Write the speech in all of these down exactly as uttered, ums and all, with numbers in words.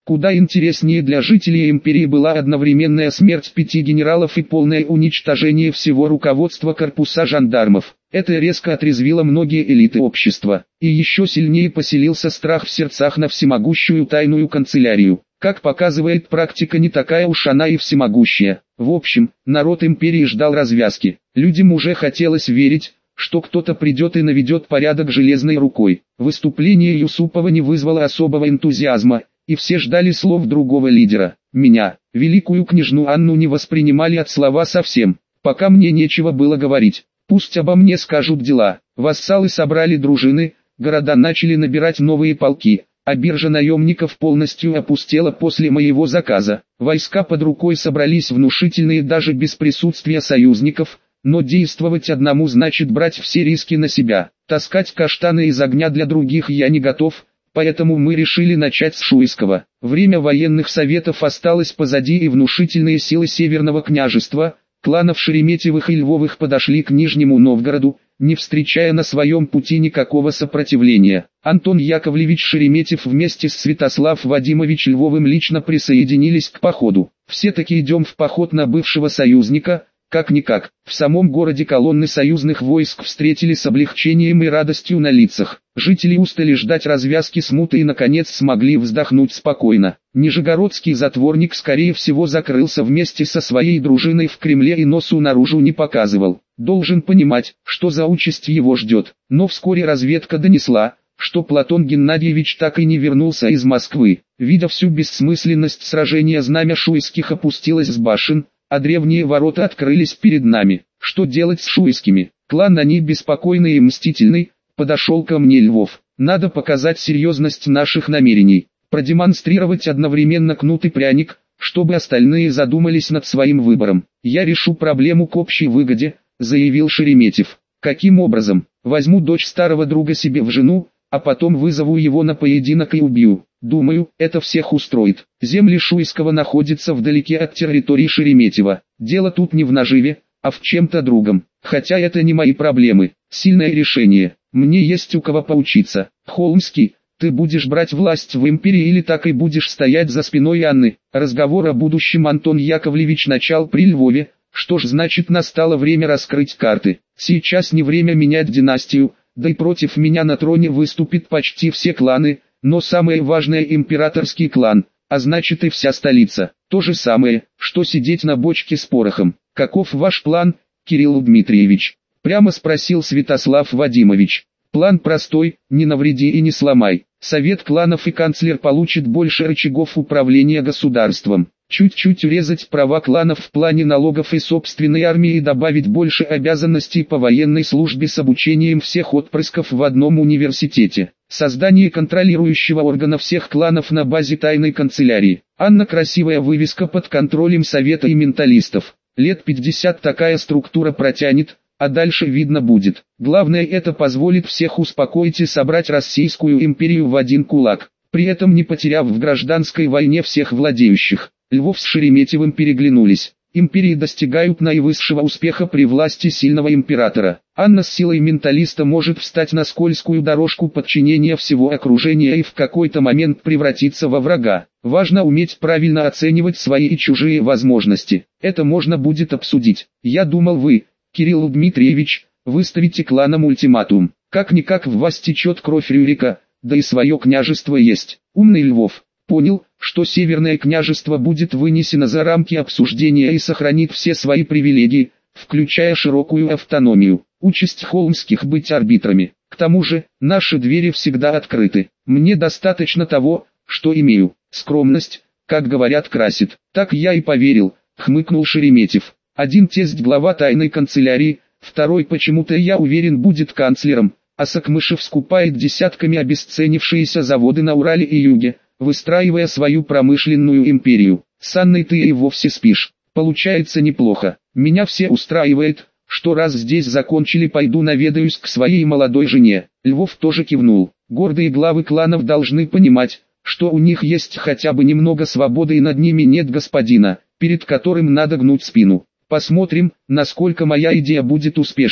Куда интереснее для жителей империи была одновременная смерть пяти генералов и полное уничтожение всего руководства корпуса жандармов. Это резко отрезвило многие элиты общества, и еще сильнее поселился страх в сердцах на всемогущую тайную канцелярию. Как показывает практика, не такая уж она и всемогущая. В общем, народ империи ждал развязки. Людям уже хотелось верить, что кто-то придет и наведет порядок железной рукой. Выступление Юсупова не вызвало особого энтузиазма, и все ждали слов другого лидера. Меня, великую княжну Анну, не воспринимали от слова совсем. Пока мне нечего было говорить. Пусть обо мне скажут дела. Вассалы собрали дружины, города начали набирать новые полки, а биржа наемников полностью опустела после моего заказа. Войска под рукой собрались внушительные даже без присутствия союзников, но действовать одному значит брать все риски на себя. Таскать каштаны из огня для других я не готов, поэтому мы решили начать с Шуйского. Время военных советов осталось позади, и внушительные силы Северного княжества, кланов Шереметьевых и Львовых, подошли к Нижнему Новгороду, не встречая на своем пути никакого сопротивления. Антон Яковлевич Шереметьев вместе с Святослав Вадимович Львовым лично присоединились к походу. Все-таки идем в поход на бывшего союзника. Как-никак, в самом городе колонны союзных войск встретили с облегчением и радостью на лицах. Жители устали ждать развязки смуты и наконец смогли вздохнуть спокойно. Нижегородский затворник скорее всего закрылся вместе со своей дружиной в Кремле и носу наружу не показывал. Должен понимать, что за участь его ждет. Но вскоре разведка донесла, что Платон Геннадьевич так и не вернулся из Москвы. Видя всю бессмысленность сражения, знамя Шуйских опустилось с башен, а древние ворота открылись перед нами. Что делать с Шуйскими? Клан они беспокойный и мстительный. Подошел ко мне Львов. Надо показать серьезность наших намерений, продемонстрировать одновременно кнут и пряник, чтобы остальные задумались над своим выбором. Я решу проблему к общей выгоде, заявил Шереметьев. Каким образом? Возьму дочь старого друга себе в жену, а потом вызову его на поединок и убью. Думаю, это всех устроит. Земли Шуйского находятся вдалеке от территории Шереметьева. Дело тут не в наживе, а в чем-то другом. Хотя это не мои проблемы. Сильное решение. Мне есть у кого поучиться. Холмский, ты будешь брать власть в империи или так и будешь стоять за спиной Анны? Разговор о будущем Антон Яковлевич начал при Львове. Что ж, значит, настало время раскрыть карты. Сейчас не время менять династию, да и против меня на троне выступят почти все кланы, но самое важное — императорский клан, а значит и вся столица. То же самое, что сидеть на бочке с порохом. Каков ваш план, Кирилл Дмитриевич? Прямо спросил Святослав Вадимович. План простой: не навреди и не сломай. Совет кланов и канцлер получат больше рычагов управления государством. Чуть-чуть урезать права кланов в плане налогов и собственной армии и добавить больше обязанностей по военной службе с обучением всех отпрысков в одном университете. Создание контролирующего органа всех кланов на базе тайной канцелярии. Анна — красивая вывеска под контролем совета и менталистов. Лет пятьдесят такая структура протянет, а дальше видно будет. Главное, это позволит всех успокоить и собрать Российскую империю в один кулак, при этом не потеряв в гражданской войне всех владеющих. Львов с Шереметьевым переглянулись. Империи достигают наивысшего успеха при власти сильного императора. Анна с силой менталиста может встать на скользкую дорожку подчинения всего окружения и в какой-то момент превратиться во врага. Важно уметь правильно оценивать свои и чужие возможности. Это можно будет обсудить. Я думал, вы, Кирилл Дмитриевич, выставите кланам ультиматум. Как-никак в вас течет кровь Рюрика, да и свое княжество есть. Умный Львов понял, что Северное княжество будет вынесено за рамки обсуждения и сохранит все свои привилегии, включая широкую автономию. Участь Холмских — быть арбитрами. К тому же, наши двери всегда открыты. Мне достаточно того, что имею. Скромность, как говорят, красит. Так я и поверил, хмыкнул Шереметьев. Один тесть глава тайной канцелярии, второй почему-то, я уверен, будет канцлером, а Сакмышев скупает десятками обесценившиеся заводы на Урале и Юге, выстраивая свою промышленную империю. С Анной ты и вовсе спишь. Получается неплохо. Меня все устраивает, что раз здесь закончили, пойду наведаюсь к своей молодой жене. Львов тоже кивнул. Гордые главы кланов должны понимать, что у них есть хотя бы немного свободы и над ними нет господина, перед которым надо гнуть спину. Посмотрим, насколько моя идея будет успешной.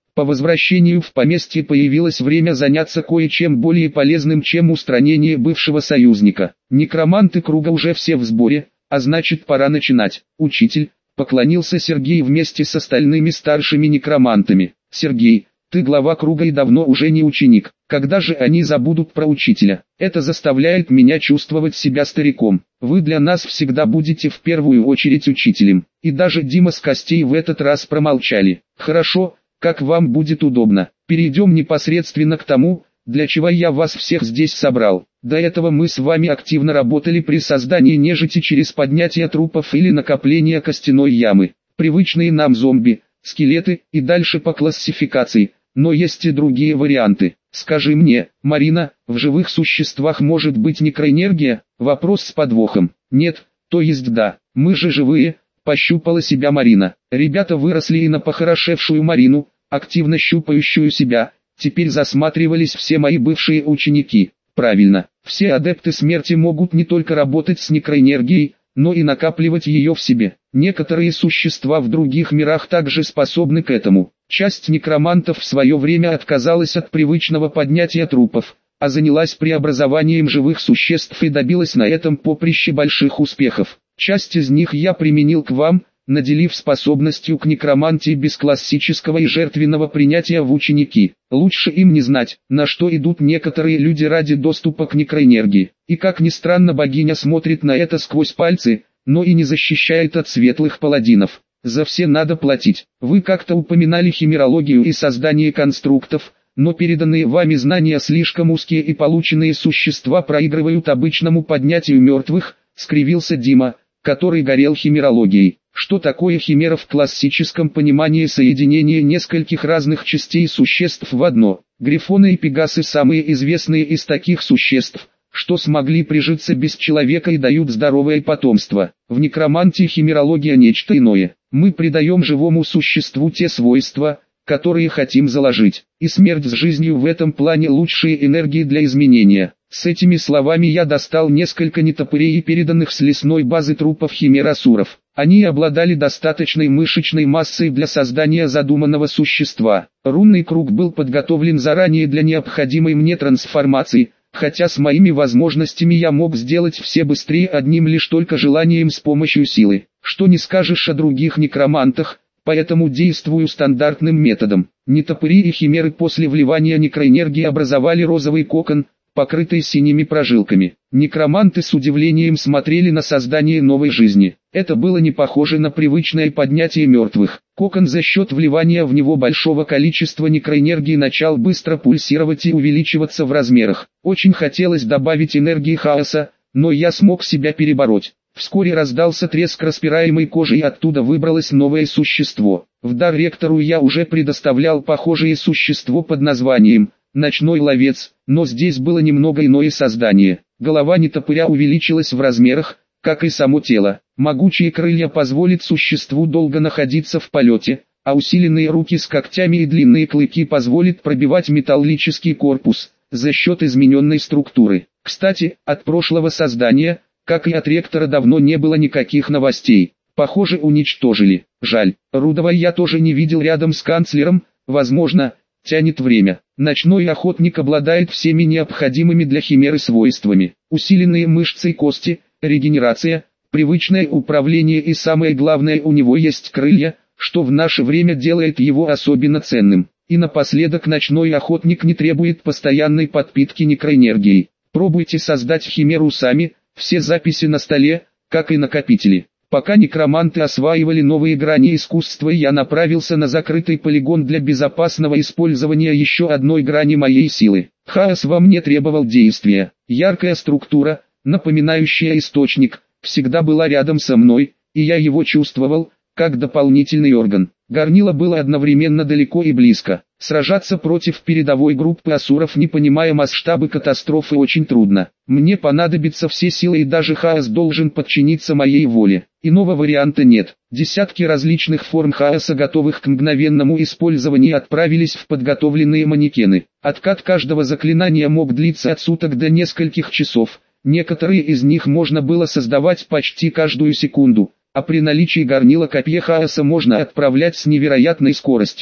По возвращению в поместье появилось время заняться кое-чем более полезным, чем устранение бывшего союзника. Некроманты круга уже все в сборе, а значит пора начинать. Учитель, поклонился Сергей вместе с остальными старшими некромантами. Сергей, ты глава круга и давно уже не ученик. Когда же они забудут про учителя? Это заставляет меня чувствовать себя стариком. Вы для нас всегда будете в первую очередь учителем. И даже Дима с Костей в этот раз промолчали. Хорошо, как вам будет удобно. Перейдем непосредственно к тому, для чего я вас всех здесь собрал. До этого мы с вами активно работали при создании нежити через поднятие трупов или накопление костяной ямы. Привычные нам зомби, скелеты и дальше по классификации. Но есть и другие варианты. Скажи мне, Марина, в живых существах может быть некроэнергия? Вопрос с подвохом. Нет, то есть да, мы же живые, пощупала себя Марина. Ребята выросли и на похорошевшую Марину, активно щупающую себя, теперь засматривались все мои бывшие ученики. Правильно, все адепты смерти могут не только работать с некроэнергией, но и накапливать ее в себе. Некоторые существа в других мирах также способны к этому. Часть некромантов в свое время отказалась от привычного поднятия трупов, а занялась преобразованием живых существ и добилась на этом поприще больших успехов. Часть из них я применил к вам, наделив способностью к некромантии без классического и жертвенного принятия в ученики. Лучше им не знать, на что идут некоторые люди ради доступа к некроэнергии. И как ни странно, богиня смотрит на это сквозь пальцы, но и не защищает от светлых паладинов. За все надо платить. Вы как-то упоминали химерологию и создание конструктов, но переданные вами знания слишком узкие и полученные существа проигрывают обычному поднятию мертвых, скривился Дима, который горел химерологией. Что такое химера в классическом понимании? Соединение нескольких разных частей существ в одно. Грифоны и пегасы самые известные из таких существ, что смогли прижиться без человека и дают здоровое потомство. В некромантии химерология нечто иное. Мы придаем живому существу те свойства, которые хотим заложить, и смерть с жизнью в этом плане лучшие энергии для изменения. С этими словами я достал несколько нетопырей и переданных с лесной базы трупов химер-асуров. Они обладали достаточной мышечной массой для создания задуманного существа. Рунный круг был подготовлен заранее для необходимой мне трансформации, хотя с моими возможностями я мог сделать все быстрее одним лишь только желанием с помощью силы. Что не скажешь о других некромантах, поэтому действую стандартным методом. Нетопыри и химеры после вливания некроэнергии образовали розовый кокон, покрытый синими прожилками. Некроманты с удивлением смотрели на создание новой жизни. Это было не похоже на привычное поднятие мертвых. Кокон за счет вливания в него большого количества некроэнергии начал быстро пульсировать и увеличиваться в размерах. Очень хотелось добавить энергии хаоса, но я смог себя перебороть. Вскоре раздался треск распираемой кожи, и оттуда выбралось новое существо. В дар ректору я уже предоставлял похожее существо под названием «Ночной ловец», но здесь было немного иное создание. Голова нетопыря увеличилась в размерах, как и само тело. Могучие крылья позволят существу долго находиться в полете, а усиленные руки с когтями и длинные клыки позволят пробивать металлический корпус за счет измененной структуры. Кстати, от прошлого создания, как и от ректора, давно не было никаких новостей. Похоже, уничтожили. Жаль, Рудова я тоже не видел рядом с канцлером, возможно, тянет время. Ночной охотник обладает всеми необходимыми для химеры свойствами. Усиленные мышцы и кости, регенерация, привычное управление и самое главное, у него есть крылья, что в наше время делает его особенно ценным. И напоследок, ночной охотник не требует постоянной подпитки некроэнергией. Пробуйте создать химеру сами, все записи на столе, как и накопители. Пока некроманты осваивали новые грани искусства, я направился на закрытый полигон для безопасного использования еще одной грани моей силы. Хаос во мне требовал действия. Яркая структура, напоминающая источник, всегда была рядом со мной, и я его чувствовал, как дополнительный орган. Горнило было одновременно далеко и близко. Сражаться против передовой группы асуров, не понимая масштабы катастрофы, очень трудно. Мне понадобятся все силы, и даже хаос должен подчиниться моей воле. Иного варианта нет. Десятки различных форм хаоса, готовых к мгновенному использованию, отправились в подготовленные манекены. Откат каждого заклинания мог длиться от суток до нескольких часов. Некоторые из них можно было создавать почти каждую секунду, а при наличии горнила копья хаоса можно отправлять с невероятной скоростью.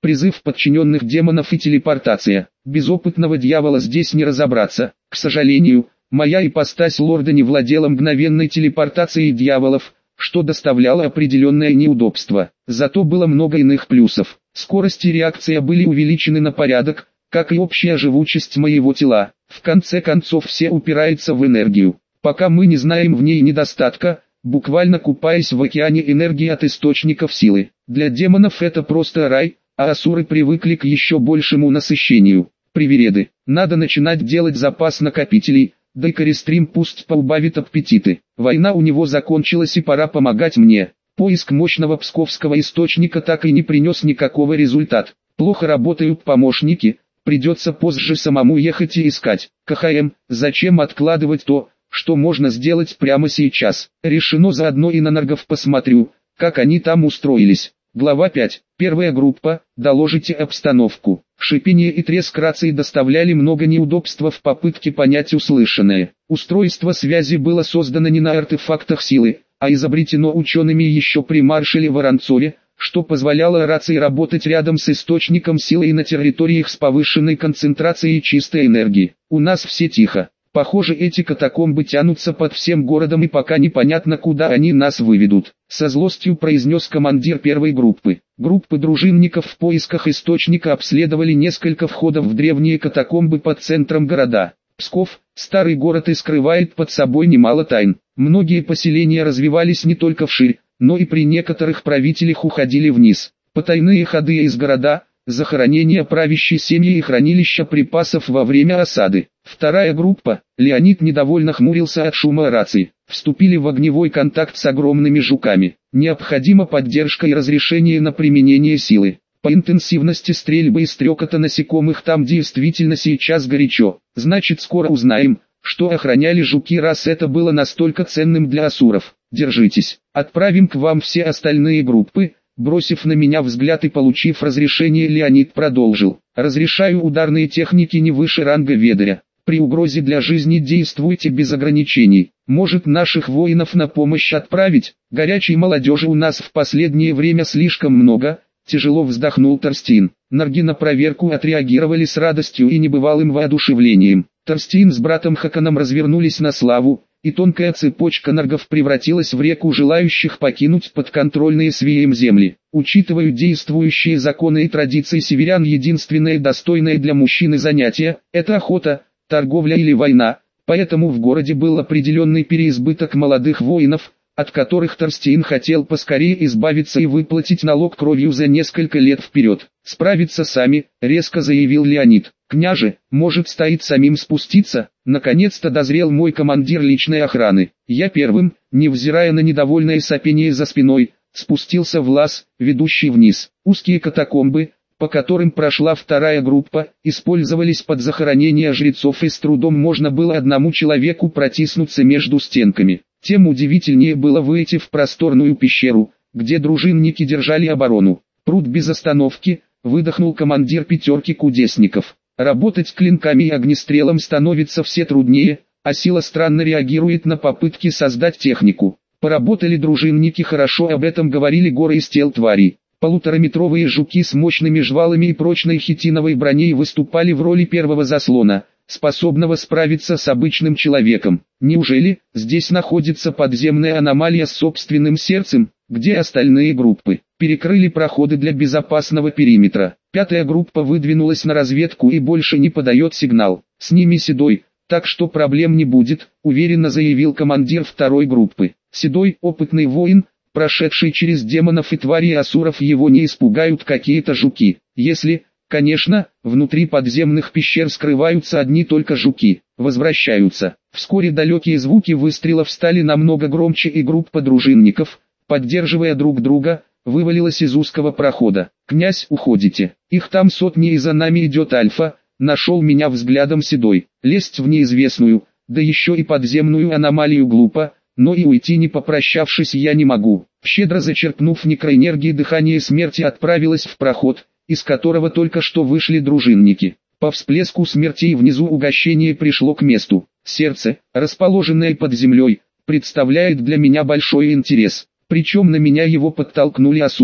призыв подчиненных демонов и телепортация. Без опытного дьявола здесь не разобраться. К сожалению, моя ипостась лорда не владела мгновенной телепортацией дьяволов, что доставляло определенное неудобство. Зато было много иных плюсов. Скорость и реакция были увеличены на порядок, как и общая живучесть моего тела. В конце концов все упирается в энергию. Пока мы не знаем в ней недостатка, буквально купаясь в океане энергии от источников силы. Для демонов это просто рай, а асуры привыкли к еще большему насыщению. Привереды. Надо начинать делать запас накопителей, да и Користрим пусть поубавит аппетиты. Война у него закончилась и пора помогать мне. Поиск мощного псковского источника так и не принес никакого результата. Плохо работают помощники, придется позже самому ехать и искать. КХМ, зачем откладывать то, что можно сделать прямо сейчас? Решено, заодно и на наргов посмотрю, как они там устроились. Глава пять. Первая группа. Доложите обстановку. Шипение и треск рации доставляли много неудобства в попытке понять услышанное. Устройство связи было создано не на артефактах силы, а изобретено учеными еще при маршале Воронцове, что позволяло рации работать рядом с источником силы и на территориях с повышенной концентрацией чистой энергии. У нас все тихо. Похоже, эти катакомбы тянутся под всем городом и пока непонятно, куда они нас выведут. Со злостью произнес командир первой группы. Группы дружинников в поисках источника обследовали несколько входов в древние катакомбы под центром города. Псков, старый город, и скрывает под собой немало тайн. Многие поселения развивались не только вширь, но и при некоторых правителях уходили вниз. Потайные ходы из города, захоронения правящей семьи и хранилища припасов во время осады. Вторая группа. Леонид недовольно хмурился от шума рации. Вступили в огневой контакт с огромными жуками. Необходима поддержка и разрешение на применение силы. По интенсивности стрельбы и стрекота насекомых там действительно сейчас горячо. Значит, скоро узнаем, что охраняли жуки, раз это было настолько ценным для асуров. Держитесь. Отправим к вам все остальные группы. Бросив на меня взгляд и получив разрешение, Леонид продолжил. Разрешаю ударные техники не выше ранга ведаря. При угрозе для жизни действуйте без ограничений. Может, наших воинов на помощь отправить? Горячей молодежи у нас в последнее время слишком много. Тяжело вздохнул Торстин. Нарги на проверку отреагировали с радостью и небывалым воодушевлением. Торстин с братом Хаканом развернулись на славу, и тонкая цепочка наргов превратилась в реку желающих покинуть подконтрольные свеям земли. Учитывая действующие законы и традиции северян, единственное достойное для мужчины занятие – это охота, торговля или война, поэтому в городе был определенный переизбыток молодых воинов, от которых Торстин хотел поскорее избавиться и выплатить налог кровью за несколько лет вперед. «Справиться сами», — резко заявил Леонид. «Княже, может, стоит самим спуститься?» Наконец-то дозрел мой командир личной охраны. Я первым, невзирая на недовольное сопение за спиной, спустился в лаз, ведущий вниз. Узкие катакомбы, по которым прошла вторая группа, использовались под захоронение жрецов, и с трудом можно было одному человеку протиснуться между стенками. Тем удивительнее было выйти в просторную пещеру, где дружинники держали оборону. «Пруд без остановки», — выдохнул командир пятерки кудесников. Работать клинками и огнестрелом становится все труднее, а сила странно реагирует на попытки создать технику. Поработали дружинники хорошо, об этом говорили горы из тел тварей. Полутораметровые жуки с мощными жвалами и прочной хитиновой броней выступали в роли первого заслона, способного справиться с обычным человеком. Неужели здесь находится подземная аномалия с собственным сердцем? Где остальные группы? Перекрыли проходы для безопасного периметра. Пятая группа выдвинулась на разведку и больше не подает сигнал. С ними Седой, так что проблем не будет, уверенно заявил командир второй группы. Седой, опытный воин, прошедший через демонов и тварей асуров, его не испугают какие-то жуки. Если, конечно, внутри подземных пещер скрываются одни только жуки. Возвращаются. Вскоре далекие звуки выстрелов стали намного громче, и группа дружинников, поддерживая друг друга, вывалилась из узкого прохода. «Князь, уходите. Их там сотни, и за нами идет Альфа», — нашел меня взглядом Седой. «Лезть в неизвестную, да еще и подземную аномалию глупо, но и уйти не попрощавшись я не могу». Щедро зачерпнув некроэнергии, дыхание смерти отправилось в проход, из которого только что вышли дружинники. По всплеску смертей внизу угощение пришло к месту. Сердце, расположенное под землей, представляет для меня большой интерес. Причем на меня его подтолкнули асуры.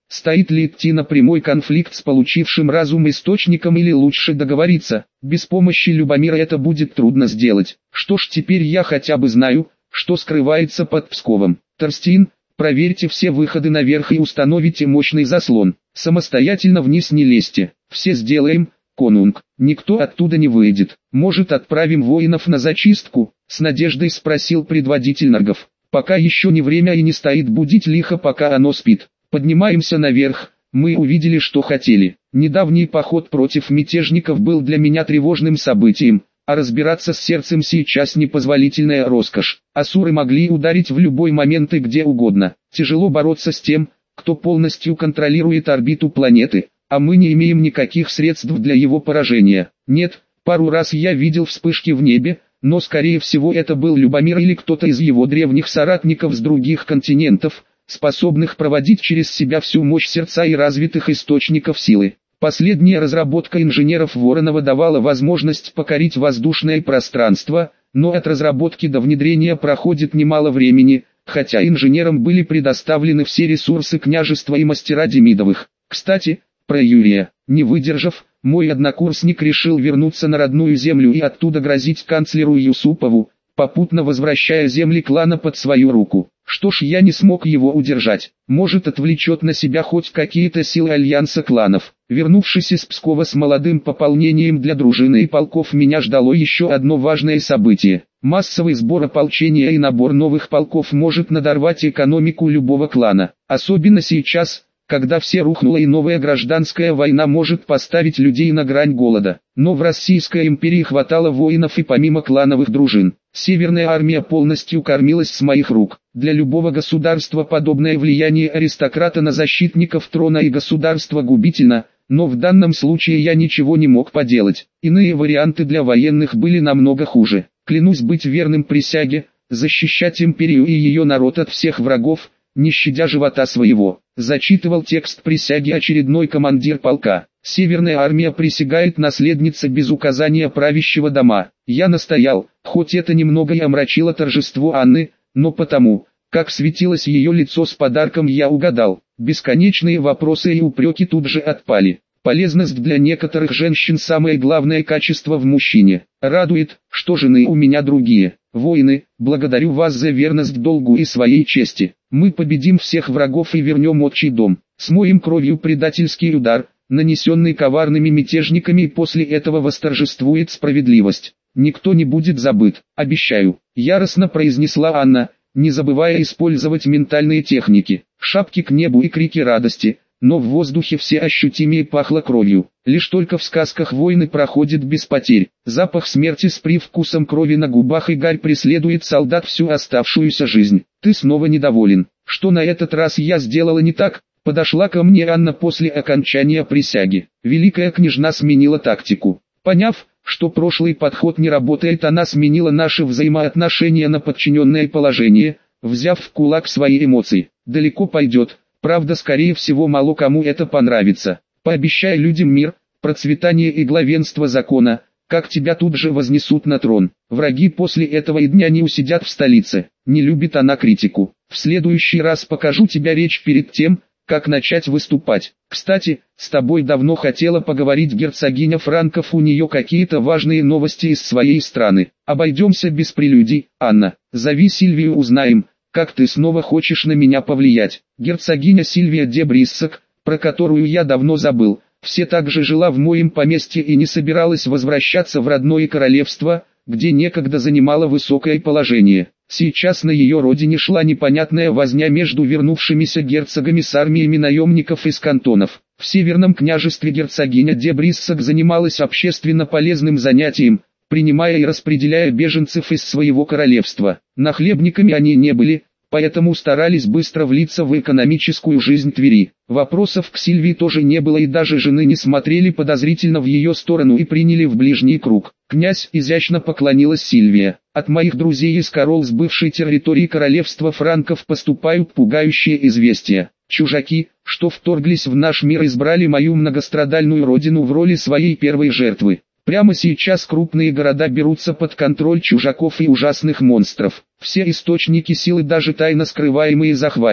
Стоит ли идти на прямой конфликт с получившим разум источником или лучше договориться? Без помощи Любомира это будет трудно сделать. Что ж, теперь я хотя бы знаю, что скрывается под Псковом. Торстин, проверьте все выходы наверх и установите мощный заслон. Самостоятельно вниз не лезьте. Все сделаем, конунг. Никто оттуда не выйдет. Может, отправим воинов на зачистку? С надеждой спросил предводитель наргов. Пока еще не время и не стоит будить лихо, пока оно спит. Поднимаемся наверх. Мы увидели, что хотели. Недавний поход против мятежников был для меня тревожным событием, а разбираться с сердцем сейчас непозволительная роскошь. Асуры могли ударить в любой момент и где угодно. Тяжело бороться с тем, кто полностью контролирует орбиту планеты, а мы не имеем никаких средств для его поражения. Нет, пару раз я видел вспышки в небе, но скорее всего это был Любомир или кто-то из его древних соратников с других континентов, способных проводить через себя всю мощь сердца и развитых источников силы. Последняя разработка инженеров Воронова давала возможность покорить воздушное пространство, но от разработки до внедрения проходит немало времени, хотя инженерам были предоставлены все ресурсы княжества и мастера Демидовых. Кстати, про Юрия. Не выдержав, мой однокурсник решил вернуться на родную землю и оттуда грозить канцлеру Юсупову, попутно возвращая земли клана под свою руку. Что ж, я не смог его удержать. Может, отвлечет на себя хоть какие-то силы альянса кланов. Вернувшись из Пскова с молодым пополнением для дружины и полков, меня ждало еще одно важное событие. Массовый сбор ополчения и набор новых полков может надорвать экономику любого клана. Особенно сейчас, когда все рухнуло и новая гражданская война может поставить людей на грань голода. Но в Российской империи хватало воинов и помимо клановых дружин. Северная армия полностью кормилась с моих рук. Для любого государства подобное влияние аристократа на защитников трона и государства губительно, но в данном случае я ничего не мог поделать. Иные варианты для военных были намного хуже. Клянусь быть верным присяге, защищать империю и ее народ от всех врагов, не щадя живота своего. Зачитывал текст присяги очередной командир полка. Северная армия присягает наследнице без указания правящего дома. Я настоял, хоть это немного и омрачило торжество Анны, но потому, как светилось ее лицо с подарком, я угадал. Бесконечные вопросы и упреки тут же отпали. Полезность для некоторых женщин – самое главное качество в мужчине. Радует, что жены у меня другие. Воины, благодарю вас за верность долгу и своей чести. Мы победим всех врагов и вернем отчий дом. Смоем кровью предательский удар, нанесенный коварными мятежниками, и после этого восторжествует справедливость. Никто не будет забыт, обещаю. Яростно произнесла Анна, не забывая использовать ментальные техники. Шапки к небу и крики радости. Но в воздухе все ощутимее пахло кровью. Лишь только в сказках войны проходит без потерь. Запах смерти с привкусом крови на губах и гарь преследует солдат всю оставшуюся жизнь. Ты снова недоволен. Что на этот раз я сделала не так? Подошла ко мне Анна после окончания присяги. Великая княжна сменила тактику. Поняв, что прошлый подход не работает, она сменила наши взаимоотношения на подчиненное положение, взяв в кулак свои эмоции. Далеко пойдет. Правда, скорее всего, мало кому это понравится. Пообещай людям мир, процветание и главенство закона, как тебя тут же вознесут на трон. Враги после этого и дня не усидят в столице. Не любит она критику. В следующий раз покажу тебе речь перед тем, как начать выступать. Кстати, с тобой давно хотела поговорить герцогиня Франков, у нее какие-то важные новости из своей страны. Обойдемся без прелюдий, Анна. Зови Сильвию, узнаем, как ты снова хочешь на меня повлиять. Герцогиня Сильвия де Бриссак, про которую я давно забыл, все также жила в моем поместье и не собиралась возвращаться в родное королевство, где некогда занимала высокое положение. Сейчас на ее родине шла непонятная возня между вернувшимися герцогами с армиями наемников из кантонов. В Северном княжестве герцогиня де Бриссак занималась общественно полезным занятием, принимая и распределяя беженцев из своего королевства. Нахлебниками они не были, поэтому старались быстро влиться в экономическую жизнь Твери. Вопросов к Сильвии тоже не было, и даже жены не смотрели подозрительно в ее сторону и приняли в ближний круг. Князь изящно поклонилась Сильвия. От моих друзей из Корол с бывшей территории королевства Франков поступают пугающие известия. Чужаки, что вторглись в наш мир, избрали мою многострадальную родину в роли своей первой жертвы. Прямо сейчас крупные города берутся под контроль чужаков и ужасных монстров. Все источники силы, даже тайно скрываемые, захвачены.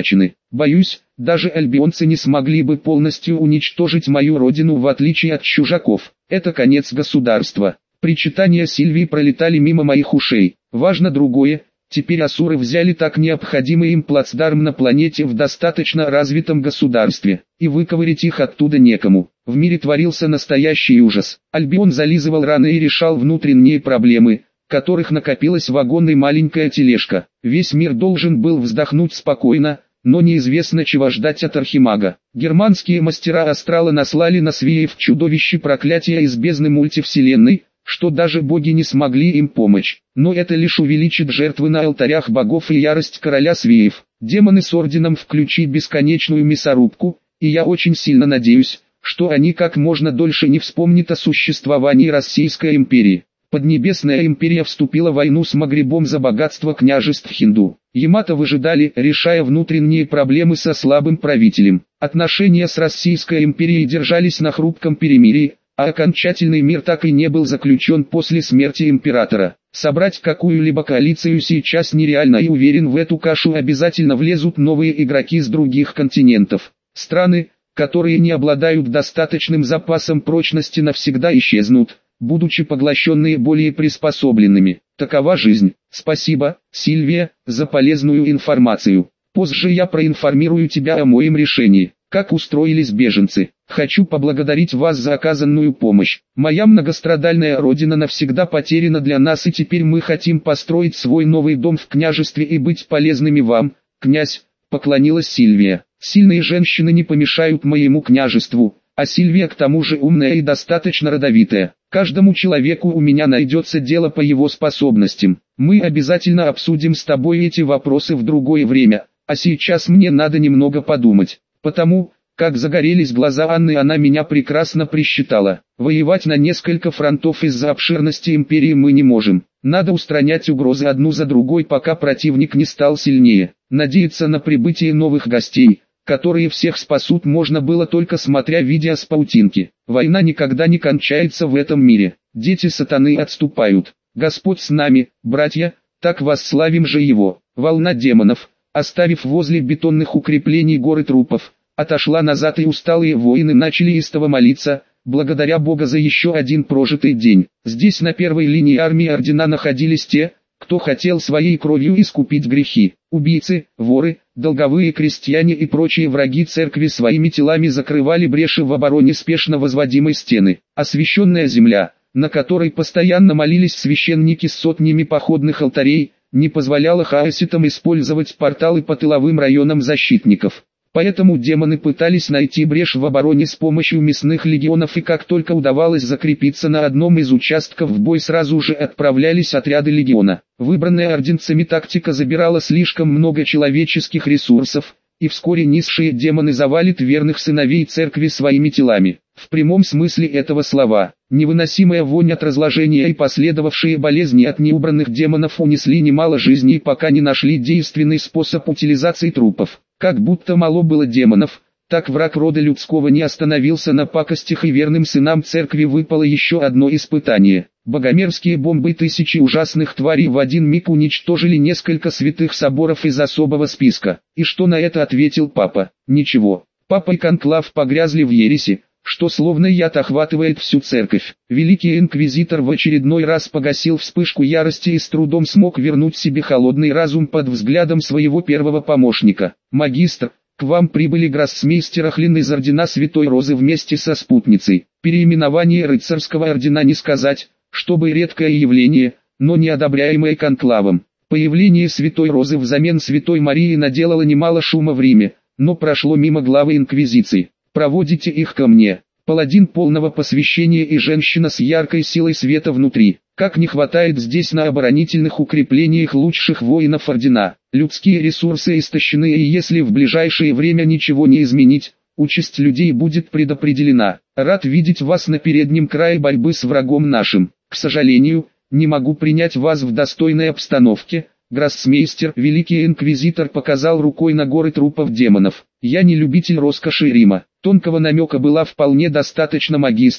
Боюсь, даже альбионцы не смогли бы полностью уничтожить мою родину в отличие от чужаков. Это конец государства. Причитания Сильвии пролетали мимо моих ушей. Важно другое. Теперь асуры взяли так необходимый им плацдарм на планете в достаточно развитом государстве, и выковырять их оттуда некому. В мире творился настоящий ужас. Альбион зализывал раны и решал внутренние проблемы, которых накопилась вагон и маленькая тележка. Весь мир должен был вздохнуть спокойно, но неизвестно чего ждать от архимага. Германские мастера астрала наслали на свеев чудовище проклятия из бездны мультивселенной, что даже боги не смогли им помочь. Но это лишь увеличит жертвы на алтарях богов и ярость короля свеев. Демоны с орденом включить бесконечную мясорубку, и я очень сильно надеюсь, что они как можно дольше не вспомнят о существовании Российской империи. Поднебесная империя вступила в войну с Магрибом за богатство княжеств Хинду. Ямато выжидали, решая внутренние проблемы со слабым правителем. Отношения с Российской империей держались на хрупком перемирии, а окончательный мир так и не был заключен после смерти императора. Собрать какую-либо коалицию сейчас нереально, и уверен, в эту кашу обязательно влезут новые игроки с других континентов. Страны, которые не обладают достаточным запасом прочности, навсегда исчезнут, будучи поглощенные более приспособленными. Такова жизнь. Спасибо, Сильвия, за полезную информацию. Позже я проинформирую тебя о моем решении. Как устроились беженцы. Хочу поблагодарить вас за оказанную помощь. Моя многострадальная родина навсегда потеряна для нас, и теперь мы хотим построить свой новый дом в княжестве и быть полезными вам, князь, поклонилась Сильвия. Сильные женщины не помешают моему княжеству, а Сильвия к тому же умная и достаточно родовитая. Каждому человеку у меня найдется дело по его способностям. Мы обязательно обсудим с тобой эти вопросы в другое время, а сейчас мне надо немного подумать. Потому, как загорелись глаза Анны, она меня прекрасно присчитала. Воевать на несколько фронтов из-за обширности империи мы не можем. Надо устранять угрозы одну за другой, пока противник не стал сильнее. Надеяться на прибытие новых гостей, которые всех спасут, можно было только смотря видео с паутинки. Война никогда не кончается в этом мире. Дети сатаны отступают. Господь с нами, братья, так восславим же его. Волна демонов, оставив возле бетонных укреплений горы трупов, отошла назад, и усталые воины начали истово молиться, благодаря Бога за еще один прожитый день. Здесь на первой линии армии ордена находились те, кто хотел своей кровью искупить грехи. Убийцы, воры, долговые крестьяне и прочие враги церкви своими телами закрывали бреши в обороне спешно возводимой стены. Освященная земля, на которой постоянно молились священники с сотнями походных алтарей, не позволяла хаоситам использовать порталы по тыловым районам защитников. Поэтому демоны пытались найти брешь в обороне с помощью мясных легионов, и как только удавалось закрепиться на одном из участков, в бой сразу же отправлялись отряды легиона. Выбранная орденцами тактика забирала слишком много человеческих ресурсов, и вскоре низшие демоны завалят верных сыновей церкви своими телами. В прямом смысле этого слова, невыносимая вонь от разложения и последовавшие болезни от неубранных демонов унесли немало жизней, пока не нашли действенный способ утилизации трупов. Как будто мало было демонов, так враг рода людского не остановился на пакостях, и верным сынам церкви выпало еще одно испытание. Богомерзкие бомбы тысячи ужасных тварей в один миг уничтожили несколько святых соборов из особого списка. И что на это ответил папа? Ничего. Папа и конклав погрязли в ереси, что словно яд охватывает всю церковь. Великий инквизитор в очередной раз погасил вспышку ярости и с трудом смог вернуть себе холодный разум под взглядом своего первого помощника. «Магистр, к вам прибыли гроссмейстер Ахлин из ордена Святой Розы вместе со спутницей. Переименование рыцарского ордена не сказать, чтобы редкое явление, но неодобряемое конклавом. Появление Святой Розы взамен Святой Марии наделало немало шума в Риме, но прошло мимо главы инквизиции. Проводите их ко мне». Паладин полного посвящения и женщина с яркой силой света внутри. Как не хватает здесь на оборонительных укреплениях лучших воинов ордена. Людские ресурсы истощены, и если в ближайшее время ничего не изменить, участь людей будет предопределена. Рад видеть вас на переднем крае борьбы с врагом нашим. К сожалению, не могу принять вас в достойной обстановке. Гроссмейстер, великий инквизитор, показал рукой на горы трупов демонов. Я не любитель роскоши Рима. Тонкого намека была вполне достаточно магистру,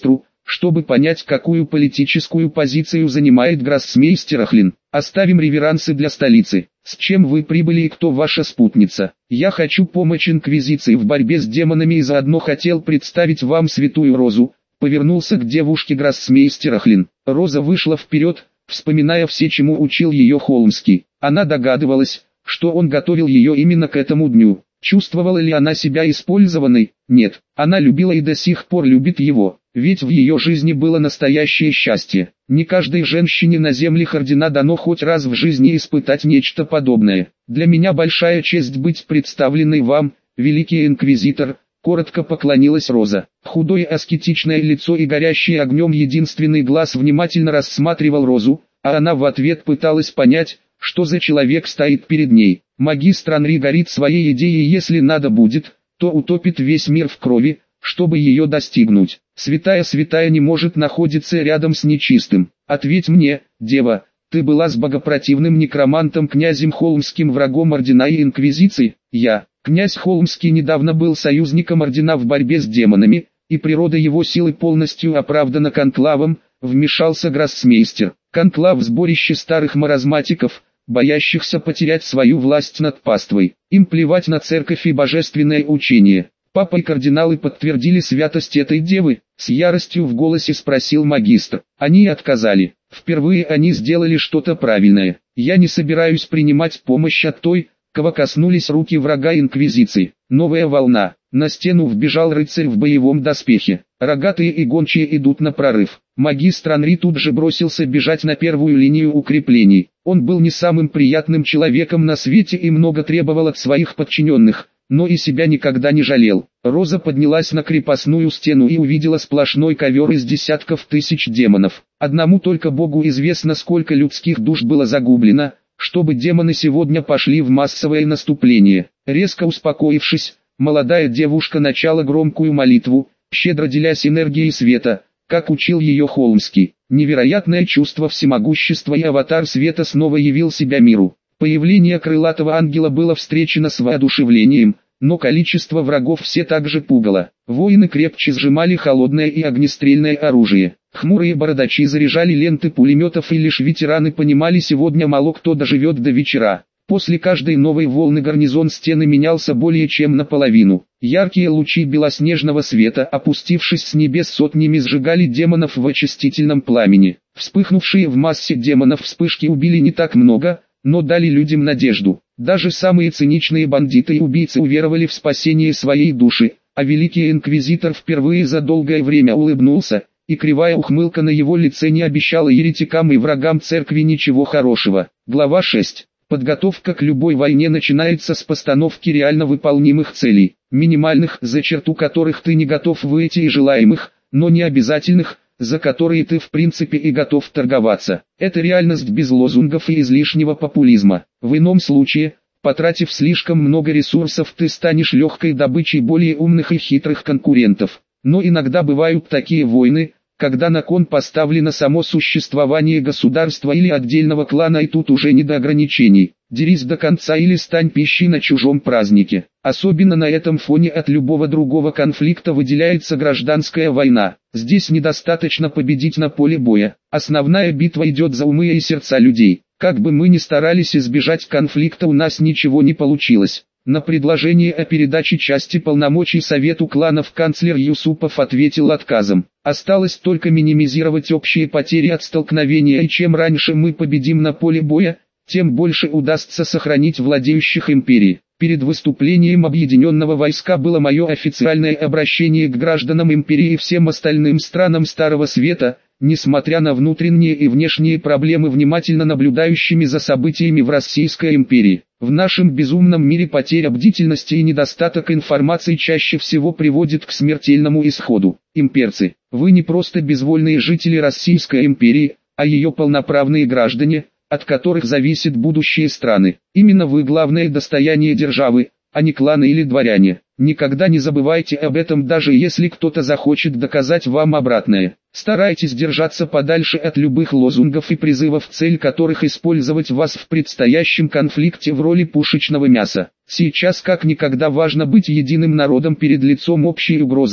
чтобы понять, какую политическую позицию занимает гроссмейстер Ахлин. Оставим реверансы для столицы. С чем вы прибыли и кто ваша спутница? Я хочу помочь Инквизиции в борьбе с демонами и заодно хотел представить вам Святую Розу. Повернулся к девушке гроссмейстер Ахлин. Роза вышла вперед, вспоминая все, чему учил ее Холмский. Она догадывалась, что он готовил ее именно к этому дню. Чувствовала ли она себя использованной? Нет, она любила и до сих пор любит его, ведь в ее жизни было настоящее счастье. Не каждой женщине на землях ордена дано хоть раз в жизни испытать нечто подобное. Для меня большая честь быть представленной вам, великий инквизитор, коротко поклонилась Роза. Худое аскетичное лицо и горящий огнем единственный глаз внимательно рассматривал Розу, а она в ответ пыталась понять, что за человек стоит перед ней. Магистр Анри горит своей идеей, и если надо будет, то утопит весь мир в крови, чтобы ее достигнуть. Святая святая не может находиться рядом с нечистым. Ответь мне, дева, ты была с богопротивным некромантом князем Холмским врагом ордена и инквизиции? Я. Князь Холмский недавно был союзником ордена в борьбе с демонами, и природа его силы полностью оправдана конклавом, вмешался гроссмейстер. Конклав — сборище старых маразматиков, боящихся потерять свою власть над паствой. Им плевать на церковь и божественное учение. Папа и кардиналы подтвердили святость этой девы, с яростью в голосе спросил магистр. Они отказали. Впервые они сделали что-то правильное. Я не собираюсь принимать помощь от той, кого коснулись руки врага инквизиции. Новая волна. На стену вбежал рыцарь в боевом доспехе. Рогатые и гончие идут на прорыв. Магистр Анри тут же бросился бежать на первую линию укреплений. Он был не самым приятным человеком на свете и много требовал от своих подчиненных, но и себя никогда не жалел. Роза поднялась на крепостную стену и увидела сплошной ковер из десятков тысяч демонов. Одному только Богу известно, сколько людских душ было загублено, чтобы демоны сегодня пошли в массовое наступление. Резко успокоившись, молодая девушка начала громкую молитву, щедро делясь энергией света, как учил ее Холмский. Невероятное чувство всемогущества и аватар света снова явил себя миру. Появление крылатого ангела было встречено с воодушевлением, но количество врагов все также пугало. Воины крепче сжимали холодное и огнестрельное оружие. Хмурые бородачи заряжали ленты пулеметов, и лишь ветераны понимали, сегодня мало кто доживет до вечера. После каждой новой волны гарнизон стены менялся более чем наполовину. Яркие лучи белоснежного света, опустившись с небес сотнями, сжигали демонов в очистительном пламени. Вспыхнувшие в массе демонов вспышки убили не так много, но дали людям надежду. Даже самые циничные бандиты и убийцы уверовали в спасение своей души, а великий инквизитор впервые за долгое время улыбнулся, и кривая ухмылка на его лице не обещала еретикам и врагам церкви ничего хорошего. Глава шесть. Подготовка к любой войне начинается с постановки реально выполнимых целей, минимальных, за черту которых ты не готов выйти, и желаемых, но не обязательных, за которые ты в принципе и готов торговаться. Это реальность без лозунгов и излишнего популизма. В ином случае, потратив слишком много ресурсов, ты станешь легкой добычей более умных и хитрых конкурентов. Но иногда бывают такие войны, когда на кон поставлено само существование государства или отдельного клана, и тут уже не до ограничений. Дерись до конца или стань пищей на чужом празднике. Особенно на этом фоне от любого другого конфликта выделяется гражданская война. Здесь недостаточно победить на поле боя. Основная битва идет за умы и сердца людей. Как бы мы ни старались избежать конфликта, у нас ничего не получилось. На предложение о передаче части полномочий Совету кланов канцлер Юсупов ответил отказом. Осталось только минимизировать общие потери от столкновения, и чем раньше мы победим на поле боя, тем больше удастся сохранить владеющих империей. Перед выступлением объединенного войска было мое официальное обращение к гражданам империи и всем остальным странам Старого Света, несмотря на внутренние и внешние проблемы, внимательно наблюдающими за событиями в Российской империи. В нашем безумном мире потеря бдительности и недостаток информации чаще всего приводит к смертельному исходу. Имперцы, вы не просто безвольные жители Российской империи, а ее полноправные граждане, от которых зависит будущее страны. Именно вы главное достояние державы, а не кланы или дворяне. Никогда не забывайте об этом, даже если кто-то захочет доказать вам обратное. Старайтесь держаться подальше от любых лозунгов и призывов, цель которых использовать вас в предстоящем конфликте в роли пушечного мяса. Сейчас как никогда важно быть единым народом перед лицом общей угрозы,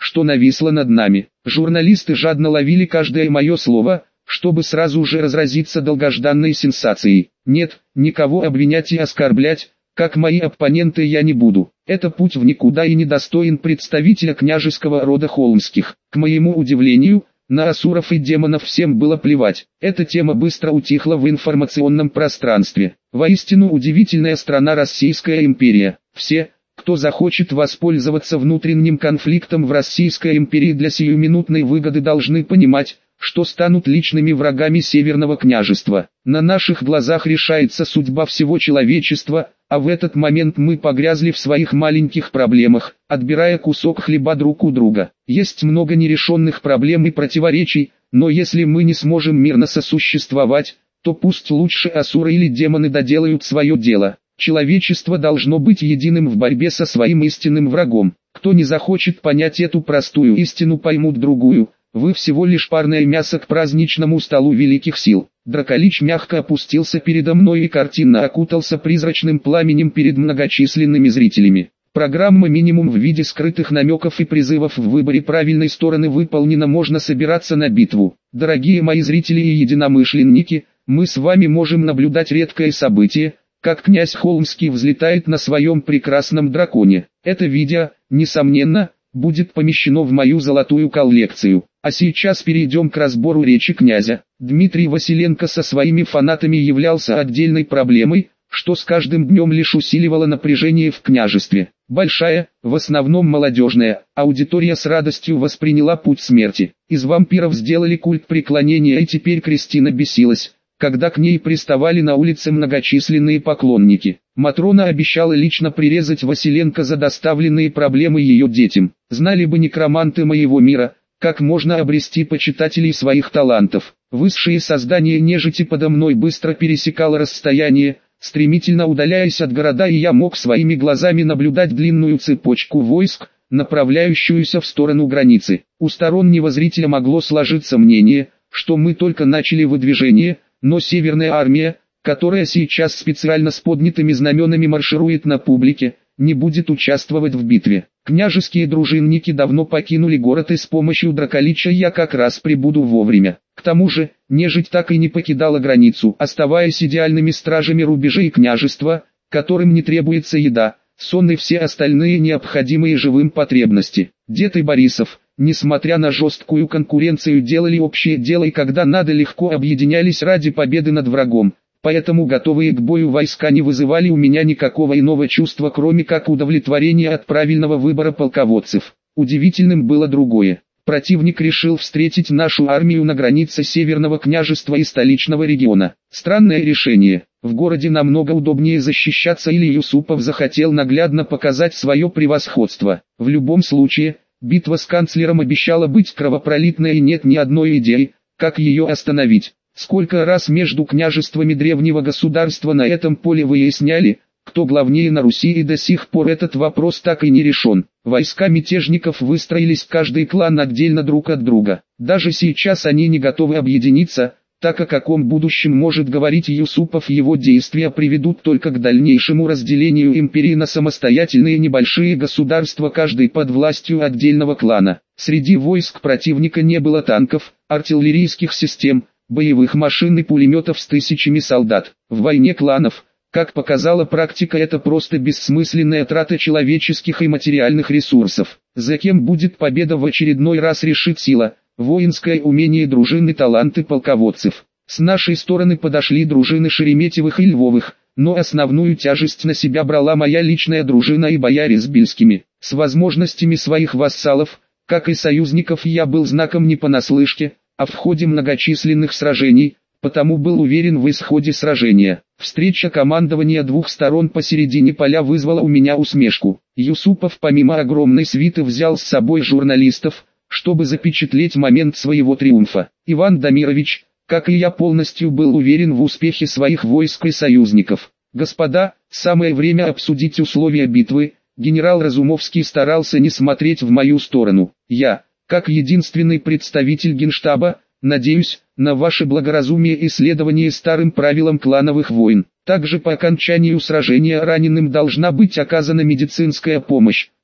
что нависло над нами. Журналисты жадно ловили каждое мое слово, чтобы сразу же разразиться долгожданной сенсацией. Нет, никого обвинять и оскорблять, как мои оппоненты, я не буду. Это путь в никуда и недостоин представителя княжеского рода Холмских. К моему удивлению, на асуров и демонов всем было плевать. Эта тема быстро утихла в информационном пространстве. Воистину удивительная страна Российская империя. Все, кто захочет воспользоваться внутренним конфликтом в Российской империи для сиюминутной выгоды, должны понимать, что станут личными врагами Северного княжества. На наших глазах решается судьба всего человечества, а в этот момент мы погрязли в своих маленьких проблемах, отбирая кусок хлеба друг у друга. Есть много нерешенных проблем и противоречий, но если мы не сможем мирно сосуществовать, то пусть лучше асуры или демоны доделают свое дело. Человечество должно быть единым в борьбе со своим истинным врагом. Кто не захочет понять эту простую истину, поймут другую. Вы всего лишь парное мясо к праздничному столу великих сил. Драколич мягко опустился передо мной и картинно окутался призрачным пламенем перед многочисленными зрителями. Программа минимум в виде скрытых намеков и призывов в выборе правильной стороны выполнена, можно собираться на битву. Дорогие мои зрители и единомышленники, мы с вами можем наблюдать редкое событие, как князь Холмский взлетает на своем прекрасном драконе. Это видео, несомненно, будет помещено в мою золотую коллекцию. А сейчас перейдем к разбору речи князя. Дмитрий Василенко со своими фанатами являлся отдельной проблемой, что с каждым днем лишь усиливало напряжение в княжестве. Большая, в основном молодежная, аудитория с радостью восприняла путь смерти. Из вампиров сделали культ преклонения, и теперь Кристина бесилась, когда к ней приставали на улице многочисленные поклонники. Матрона обещала лично прирезать Василенко за доставленные проблемы ее детям. Знали бы некроманты моего мира, как можно обрести почитателей своих талантов. Высшее создание нежити подо мной быстро пересекало расстояние, стремительно удаляясь от города, и я мог своими глазами наблюдать длинную цепочку войск, направляющуюся в сторону границы. У стороннего зрителя могло сложиться мнение, что мы только начали выдвижение, но Северная армия, которая сейчас специально с поднятыми знаменами марширует на публике, не будет участвовать в битве. Княжеские дружинники давно покинули город, и с помощью Драколича я как раз прибуду вовремя. К тому же, нежить так и не покидала границу, оставаясь идеальными стражами рубежей княжества, которым не требуется еда, сон и все остальные необходимые живым потребности. Дед и Борисов, несмотря на жесткую конкуренцию, делали общее дело и когда надо легко объединялись ради победы над врагом. Поэтому готовые к бою войска не вызывали у меня никакого иного чувства, кроме как удовлетворения от правильного выбора полководцев. Удивительным было другое. Противник решил встретить нашу армию на границе Северного княжества и столичного региона. Странное решение. В городе намного удобнее защищаться, или Юсупов захотел наглядно показать свое превосходство. В любом случае, битва с канцлером обещала быть кровопролитной, и нет ни одной идеи, как ее остановить. Сколько раз между княжествами древнего государства на этом поле выясняли, кто главнее на Руси, и до сих пор этот вопрос так и не решен. Войска мятежников выстроились, каждый клан отдельно друг от друга. Даже сейчас они не готовы объединиться, так о каком будущем может говорить Юсупов. Его действия приведут только к дальнейшему разделению империи на самостоятельные небольшие государства, каждый под властью отдельного клана. Среди войск противника не было танков, артиллерийских систем, боевых машин и пулеметов с тысячами солдат. В войне кланов, как показала практика, это просто бессмысленная трата человеческих и материальных ресурсов. За кем будет победа, в очередной раз решит сила, воинское умение дружины, таланты полководцев. С нашей стороны подошли дружины Шереметьевых и Львовых, но основную тяжесть на себя брала моя личная дружина и бояре с Бельскими. С возможностями своих вассалов, как и союзников, я был знаком не понаслышке, а в ходе многочисленных сражений, потому был уверен в исходе сражения. Встреча командования двух сторон посередине поля вызвала у меня усмешку. Юсупов помимо огромной свиты взял с собой журналистов, чтобы запечатлеть момент своего триумфа. Иван Дамирович, как и я, полностью был уверен в успехе своих войск и союзников. Господа, самое время обсудить условия битвы. Генерал Разумовский старался не смотреть в мою сторону. Я, как единственный представитель Генштаба, надеюсь на ваше благоразумие и следование старым правилам клановых войн. Также по окончанию сражения раненым должна быть оказана медицинская помощь,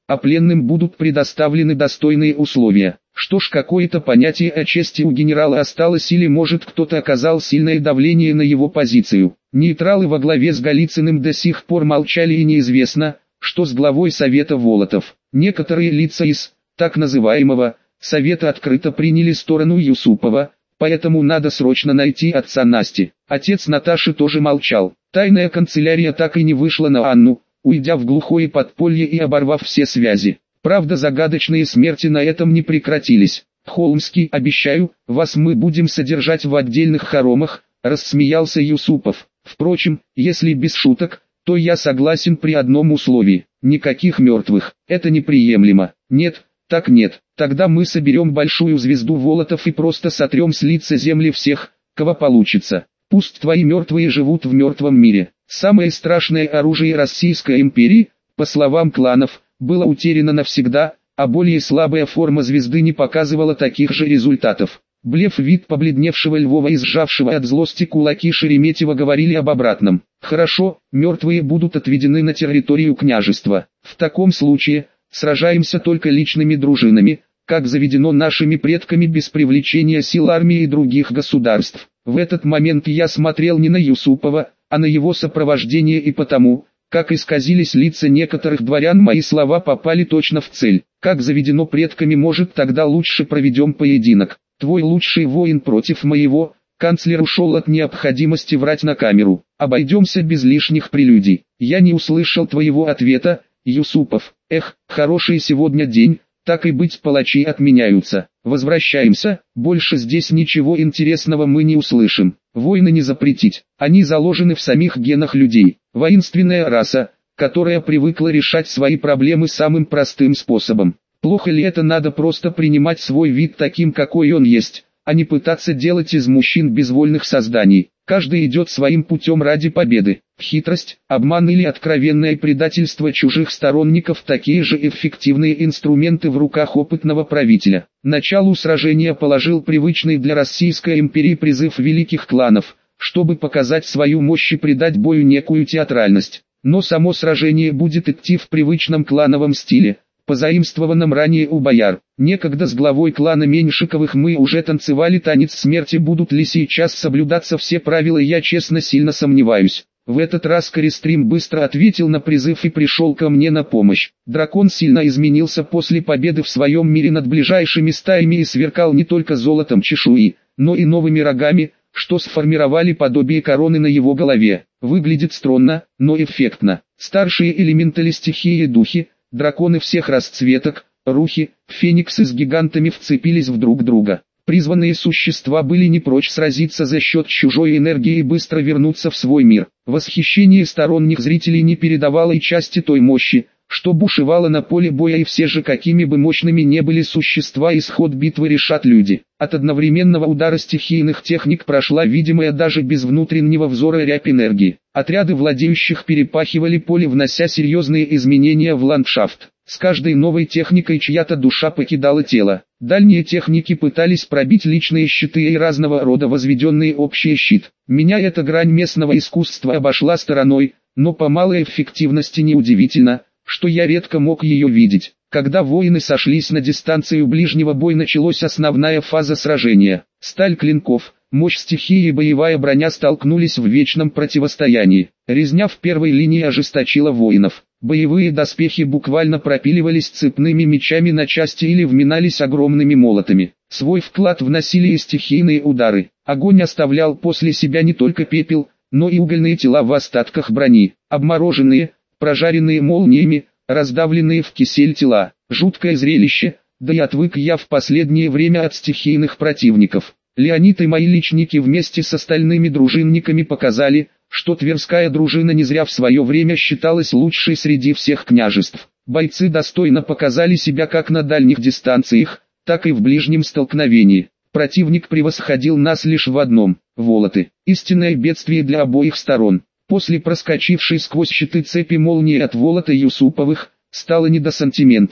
а пленным будут предоставлены достойные условия. Что ж, какое-то понятие о чести у генерала осталось, или может кто-то оказал сильное давление на его позицию. Нейтралы во главе с Голицыным до сих пор молчали, и неизвестно, что с главой Совета Волотов. Некоторые лица из так называемого Совета открыто приняли сторону Юсупова, поэтому надо срочно найти отца Насти. Отец Наташи тоже молчал. Тайная канцелярия так и не вышла на Анну, уйдя в глухое подполье и оборвав все связи. Правда, загадочные смерти на этом не прекратились. «Холмский, обещаю, вас мы будем содержать в отдельных хоромах», — рассмеялся Юсупов. «Впрочем, если без шуток, то я согласен при одном условии. Никаких мертвых. Это неприемлемо». «Нет, так нет. Тогда мы соберем большую звезду Волотов и просто сотрем с лица земли всех, кого получится. Пусть твои мертвые живут в мертвом мире». Самое страшное оружие Российской империи, по словам кланов, было утеряно навсегда, а более слабая форма звезды не показывала таких же результатов. Блеф, вид побледневшего Львова и сжавшего от злости кулаки Шереметьева говорили об обратном. «Хорошо, мертвые будут отведены на территорию княжества. В таком случае, сражаемся только личными дружинами, как заведено нашими предками, без привлечения сил армии и других государств». В этот момент я смотрел не на Юсупова, а на его сопровождение, и потому, как исказились лица некоторых дворян, мои слова попали точно в цель. «Как заведено предками, может, тогда лучше проведем поединок. Твой лучший воин против моего». Канцлер ушел от необходимости врать на камеру. «Обойдемся без лишних прелюдий». «Я не услышал твоего ответа, Юсупов». «Эх, хороший сегодня день, так и быть, палачи отменяются. Возвращаемся, больше здесь ничего интересного мы не услышим. Войны не запретить, они заложены в самих генах людей. Воинственная раса, которая привыкла решать свои проблемы самым простым способом. Плохо ли это? Надо просто принимать свой вид таким, какой он есть, а не пытаться делать из мужчин безвольных созданий. Каждый идет своим путем ради победы. Хитрость, обман или откровенное предательство чужих сторонников – такие же эффективные инструменты в руках опытного правителя. Началу сражения положил привычный для Российской империи призыв великих кланов, чтобы показать свою мощь и придать бою некую театральность. Но само сражение будет идти в привычном клановом стиле, позаимствованном ранее у бояр. Некогда с главой клана Меньшиковых мы уже танцевали танец смерти. Будут ли сейчас соблюдаться все правила, я честно сильно сомневаюсь. В этот раз Корестрим быстро ответил на призыв и пришел ко мне на помощь. Дракон сильно изменился после победы в своем мире над ближайшими стаями и сверкал не только золотом чешуи, но и новыми рогами, что сформировали подобие короны на его голове. Выглядит странно, но эффектно. Старшие элементали стихии духи, драконы всех расцветок, рухи, фениксы с гигантами вцепились в друг друга. Призванные существа были не прочь сразиться за счет чужой энергии и быстро вернуться в свой мир. Восхищение сторонних зрителей не передавало и части той мощи, что бушевало на поле боя, и все же, какими бы мощными не были существа, исход битвы решат люди. От одновременного удара стихийных техник прошла видимая даже без внутреннего взора рябь энергии. Отряды владеющих перепахивали поле, внося серьезные изменения в ландшафт. С каждой новой техникой чья-то душа покидала тело. Дальние техники пытались пробить личные щиты и разного рода возведенные общий щит. Меня эта грань местного искусства обошла стороной, но по малой эффективности неудивительно, что я редко мог ее видеть. Когда воины сошлись на дистанцию ближнего боя, началась основная фаза сражения. Сталь клинков, мощь стихии и боевая броня столкнулись в вечном противостоянии. Резня в первой линии ожесточила воинов. Боевые доспехи буквально пропиливались цепными мечами на части или вминались огромными молотами. Свой вклад вносили и стихийные удары. Огонь оставлял после себя не только пепел, но и угольные тела в остатках брони, обмороженные, прожаренные молниями, раздавленные в кисель тела. Жуткое зрелище, да и отвык я в последнее время от стихийных противников. Леонид и мои личники вместе с остальными дружинниками показали, что Тверская дружина не зря в свое время считалась лучшей среди всех княжеств. Бойцы достойно показали себя как на дальних дистанциях, так и в ближнем столкновении. Противник превосходил нас лишь в одном – Волоты. Истинное бедствие для обоих сторон. После проскочившей сквозь щиты цепи молнии от Волота Юсуповых, стало не до сантиментов.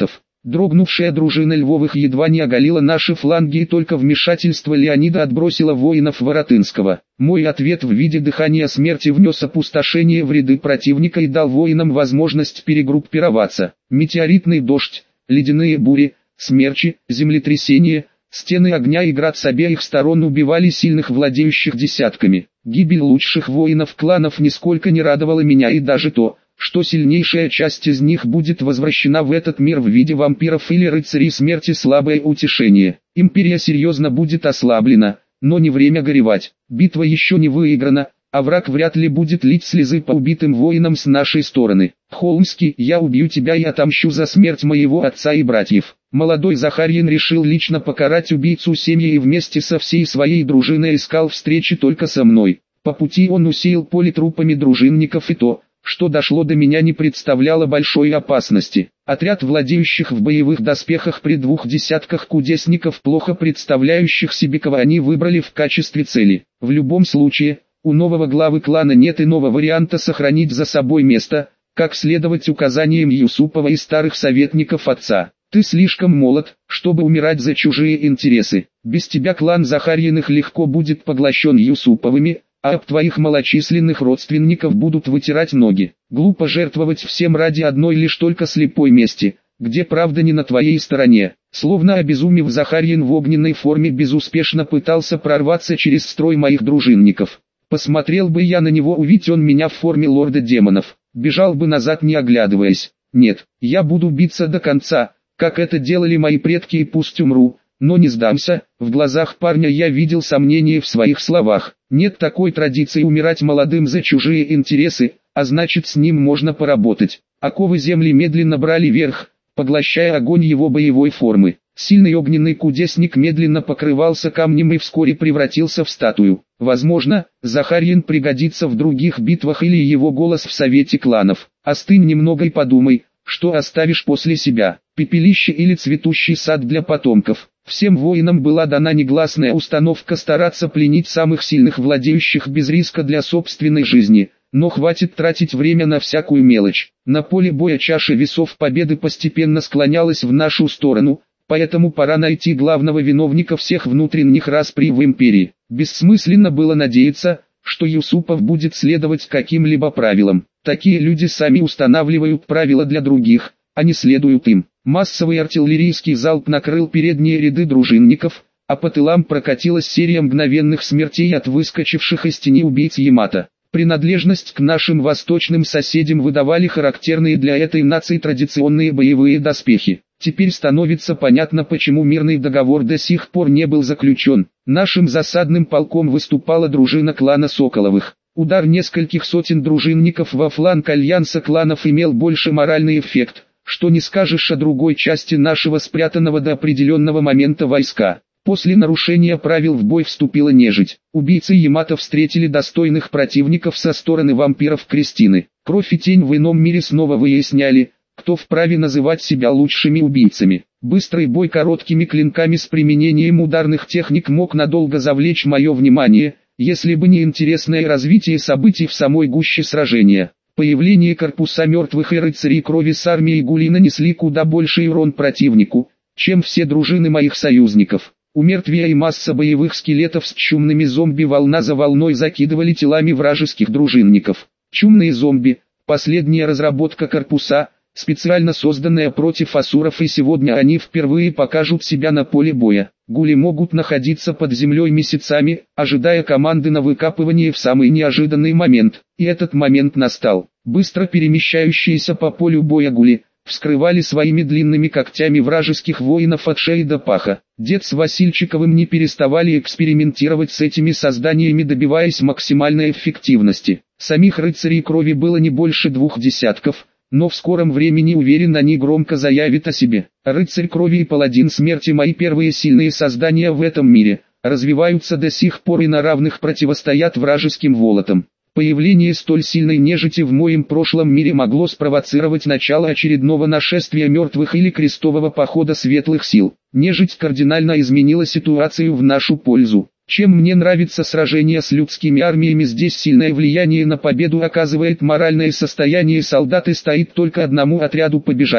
Дрогнувшая дружина Львовых едва не оголила наши фланги, и только вмешательство Леонида отбросило воинов Воротынского. Мой ответ в виде дыхания смерти внес опустошение в ряды противника и дал воинам возможность перегруппироваться. Метеоритный дождь, ледяные бури, смерчи, землетрясения, стены огня и град с обеих сторон убивали сильных владеющих десятками. Гибель лучших воинов кланов нисколько не радовала меня, и даже то, что сильнейшая часть из них будет возвращена в этот мир в виде вампиров или рыцарей смерти, слабое утешение. Империя серьезно будет ослаблена, но не время горевать. Битва еще не выиграна, а враг вряд ли будет лить слезы по убитым воинам с нашей стороны. Холмский, я убью тебя и отомщу за смерть моего отца и братьев. Молодой Захарьин решил лично покарать убийцу семьи и вместе со всей своей дружиной искал встречи только со мной. По пути он усеял поле трупами дружинников, и то, что дошло до меня, не представляло большой опасности. Отряд владеющих в боевых доспехах при двух десятках кудесников, плохо представляющих себе, кого они выбрали в качестве цели. В любом случае, у нового главы клана нет иного варианта сохранить за собой место, как следовать указаниям Юсупова и старых советников отца. Ты слишком молод, чтобы умирать за чужие интересы. Без тебя клан Захарьиных легко будет поглощен Юсуповыми, а об твоих малочисленных родственников будут вытирать ноги. Глупо жертвовать всем ради одной лишь только слепой мести, где правда не на твоей стороне. Словно обезумев, Захарьин в огненной форме безуспешно пытался прорваться через строй моих дружинников. Посмотрел бы я на него, увидеть он меня в форме лорда демонов, бежал бы назад, не оглядываясь. Нет, я буду биться до конца, как это делали мои предки, и пусть умру, но не сдамся. В глазах парня я видел сомнение в своих словах. Нет такой традиции умирать молодым за чужие интересы, а значит, с ним можно поработать. Оковы земли медленно брали верх, поглощая огонь его боевой формы. Сильный огненный кудесник медленно покрывался камнем и вскоре превратился в статую. Возможно, Захарьин пригодится в других битвах или его голос в совете кланов. Остынь немного и подумай, что оставишь после себя. Пепелище или цветущий сад для потомков. Всем воинам была дана негласная установка стараться пленить самых сильных владеющих без риска для собственной жизни. Но хватит тратить время на всякую мелочь. На поле боя чаша весов победы постепенно склонялась в нашу сторону, поэтому пора найти главного виновника всех внутренних распри в империи. Бессмысленно было надеяться, что Юсупов будет следовать каким-либо правилам. Такие люди сами устанавливают правила для других, а не следуют им. Массовый артиллерийский залп накрыл передние ряды дружинников, а по тылам прокатилась серия мгновенных смертей от выскочивших из тени убийц Ямато. Принадлежность к нашим восточным соседям выдавали характерные для этой нации традиционные боевые доспехи. Теперь становится понятно, почему мирный договор до сих пор не был заключен. Нашим засадным полком выступала дружина клана Соколовых. Удар нескольких сотен дружинников во фланг альянса кланов имел больше моральный эффект, что не скажешь о другой части нашего спрятанного до определенного момента войска. После нарушения правил в бой вступила нежить. Убийцы Ямато встретили достойных противников со стороны вампиров Кристины. Кровь и тень в ином мире снова выясняли, кто вправе называть себя лучшими убийцами. Быстрый бой короткими клинками с применением ударных техник мог надолго завлечь мое внимание, если бы не интересное развитие событий в самой гуще сражения. Появление корпуса мертвых и рыцарей крови с армией Гули нанесли куда больший урон противнику, чем все дружины моих союзников. У мертвия и масса боевых скелетов с чумными зомби волна за волной закидывали телами вражеских дружинников. Чумные зомби – последняя разработка корпуса, специально созданная против асуров, и сегодня они впервые покажут себя на поле боя. Гули могут находиться под землей месяцами, ожидая команды на выкапывание в самый неожиданный момент. И этот момент настал. Быстро перемещающиеся по полю боя гули вскрывали своими длинными когтями вражеских воинов от шеи до паха. Дед с Васильчиковым не переставали экспериментировать с этими созданиями, добиваясь максимальной эффективности. Самих рыцарей крови было не больше двух десятков, но в скором времени, уверен, они громко заявят о себе. Рыцарь крови и паладин смерти, мои первые сильные создания в этом мире, развиваются до сих пор и на равных противостоят вражеским волотам. Появление столь сильной нежити в моем прошлом мире могло спровоцировать начало очередного нашествия мертвых или крестового похода светлых сил. Нежить кардинально изменила ситуацию в нашу пользу. Чем мне нравится сражение с людскими армиями, здесь сильное влияние на победу оказывает моральное состояние солдат, и стоит только одному отряду побежать,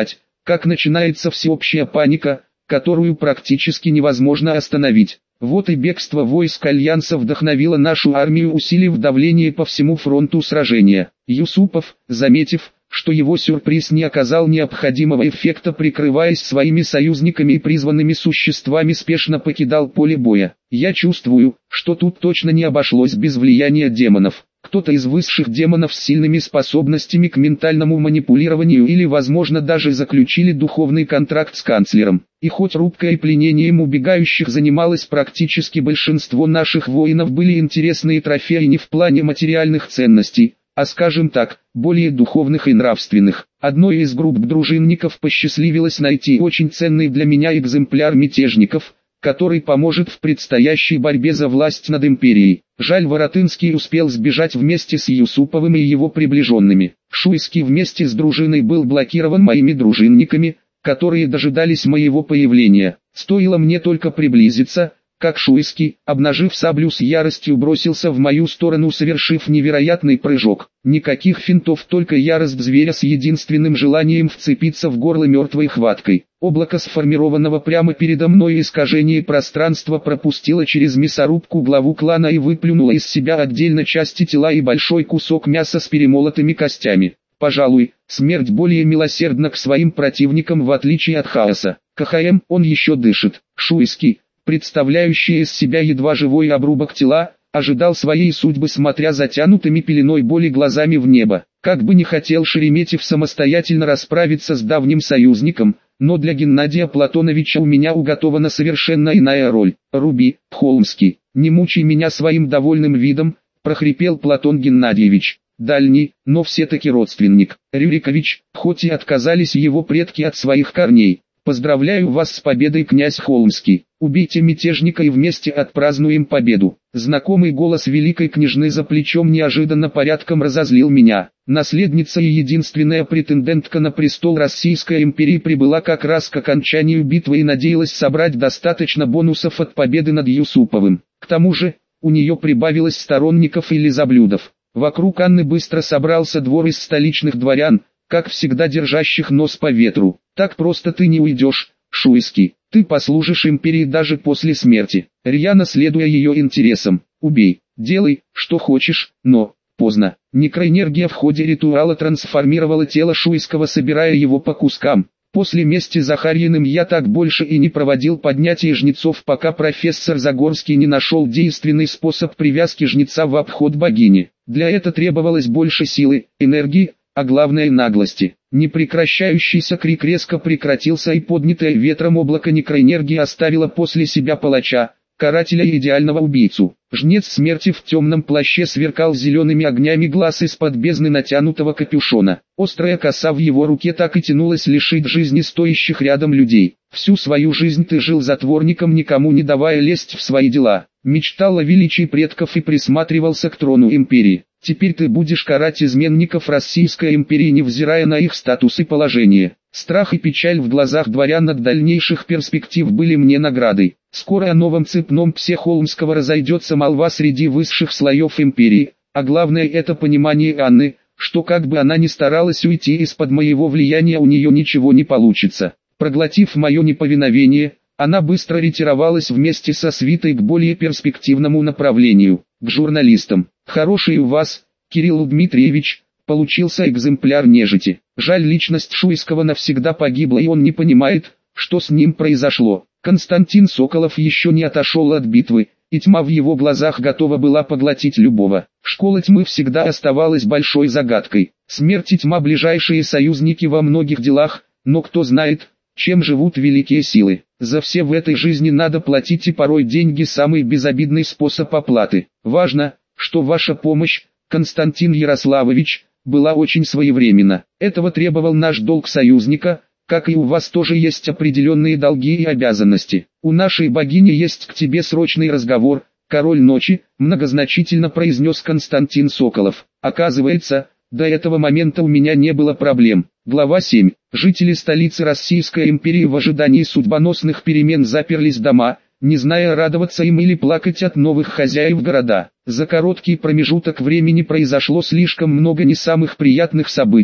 как начинается всеобщая паника, которую практически невозможно остановить. Вот и бегство войск Альянса вдохновило нашу армию, усилив давление по всему фронту сражения. Юсупов, заметив, что его сюрприз не оказал необходимого эффекта, прикрываясь своими союзниками и призванными существами, спешно покидал поле боя. Я чувствую, что тут точно не обошлось без влияния демонов. Кто-то из высших демонов с сильными способностями к ментальному манипулированию или, возможно, даже заключили духовный контракт с канцлером. И хоть рубкой и пленением убегающих занималось практически большинство наших воинов, были интересные трофеи не в плане материальных ценностей, а, скажем так, более духовных и нравственных. Одной из групп дружинников посчастливилось найти очень ценный для меня экземпляр мятежников, который поможет в предстоящей борьбе за власть над империей. Жаль, Воротынский успел сбежать вместе с Юсуповым и его приближенными. Шуйский вместе с дружиной был блокирован моими дружинниками, которые дожидались моего появления. Стоило мне только приблизиться, как Шуйский, обнажив саблю, с яростью бросился в мою сторону, совершив невероятный прыжок. Никаких финтов, только ярость зверя с единственным желанием вцепиться в горло мертвой хваткой. Облако сформированного прямо передо мной искажение пространства пропустило через мясорубку главу клана и выплюнуло из себя отдельно части тела и большой кусок мяса с перемолотыми костями. Пожалуй, смерть более милосердна к своим противникам, в отличие от хаоса. КХМ, он еще дышит. Шуйский, представляющий из себя едва живой обрубок тела, ожидал своей судьбы, смотря затянутыми пеленой боли глазами в небо. Как бы не хотел Шереметьев самостоятельно расправиться с давним союзником, но для Геннадия Платоновича у меня уготована совершенно иная роль. «Руби, Холмский, не мучай меня своим довольным видом», — прохрипел Платон Геннадьевич. Дальний, но все-таки родственник. Рюрикович, хоть и отказались его предки от своих корней. Поздравляю вас с победой, князь Холмский. Убейте мятежника и вместе отпразднуем победу. Знакомый голос великой княжны за плечом неожиданно порядком разозлил меня. Наследница и единственная претендентка на престол Российской империи прибыла как раз к окончанию битвы и надеялась собрать достаточно бонусов от победы над Юсуповым. К тому же, у нее прибавилось сторонников и лизоблюдов. Вокруг Анны быстро собрался двор из столичных дворян, как всегда держащих нос по ветру. Так просто ты не уйдешь, Шуйский. Ты послужишь империи даже после смерти. Рьяно следуя ее интересам. Убей, делай, что хочешь, но поздно. Некроэнергия в ходе ритуала трансформировала тело Шуйского, собирая его по кускам. После мести Захарьиным я так больше и не проводил поднятие жнецов, пока профессор Загорский не нашел действенный способ привязки жнеца в обход богини. Для этого требовалось больше силы, энергии, а главное наглости. Непрекращающийся крик резко прекратился, и поднятое ветром облако некроэнергии оставило после себя палача, карателя и идеального убийцу. Жнец смерти в темном плаще сверкал зелеными огнями глаз из-под бездны натянутого капюшона. Острая коса в его руке так и тянулась лишить жизни стоящих рядом людей. Всю свою жизнь ты жил затворником, никому не давая лезть в свои дела. Мечтал о величии предков и присматривался к трону империи. Теперь ты будешь карать изменников Российской империи, невзирая на их статус и положение. Страх и печаль в глазах дворян от дальнейших перспектив были мне наградой. Скоро о новом цепном псе Холмского разойдется молва среди высших слоев империи, а главное это понимание Анны, что как бы она ни старалась уйти из-под моего влияния, у нее ничего не получится. Проглотив мое неповиновение, она быстро ретировалась вместе со свитой к более перспективному направлению, к журналистам. Хороший у вас, Кирилл Дмитриевич, получился экземпляр нежити. Жаль, личность Шуйского навсегда погибла, и он не понимает, что с ним произошло. Константин Соколов еще не отошел от битвы, и тьма в его глазах готова была поглотить любого. Школа тьмы всегда оставалась большой загадкой. Смерть и тьма — ближайшие союзники во многих делах, но кто знает, чем живут великие силы. За все в этой жизни надо платить, и порой деньги — самый безобидный способ оплаты. Важно, что ваша помощь, Константин Ярославович, была очень своевременна. Этого требовал наш долг союзника, как и у вас тоже есть определенные долги и обязанности. У нашей богини есть к тебе срочный разговор, король ночи, многозначительно произнес Константин Соколов. Оказывается, до этого момента у меня не было проблем. Глава семь. Жители столицы Российской империи в ожидании судьбоносных перемен заперлись дома, не зная, радоваться им или плакать от новых хозяев города. За короткий промежуток времени произошло слишком много не самых приятных событий,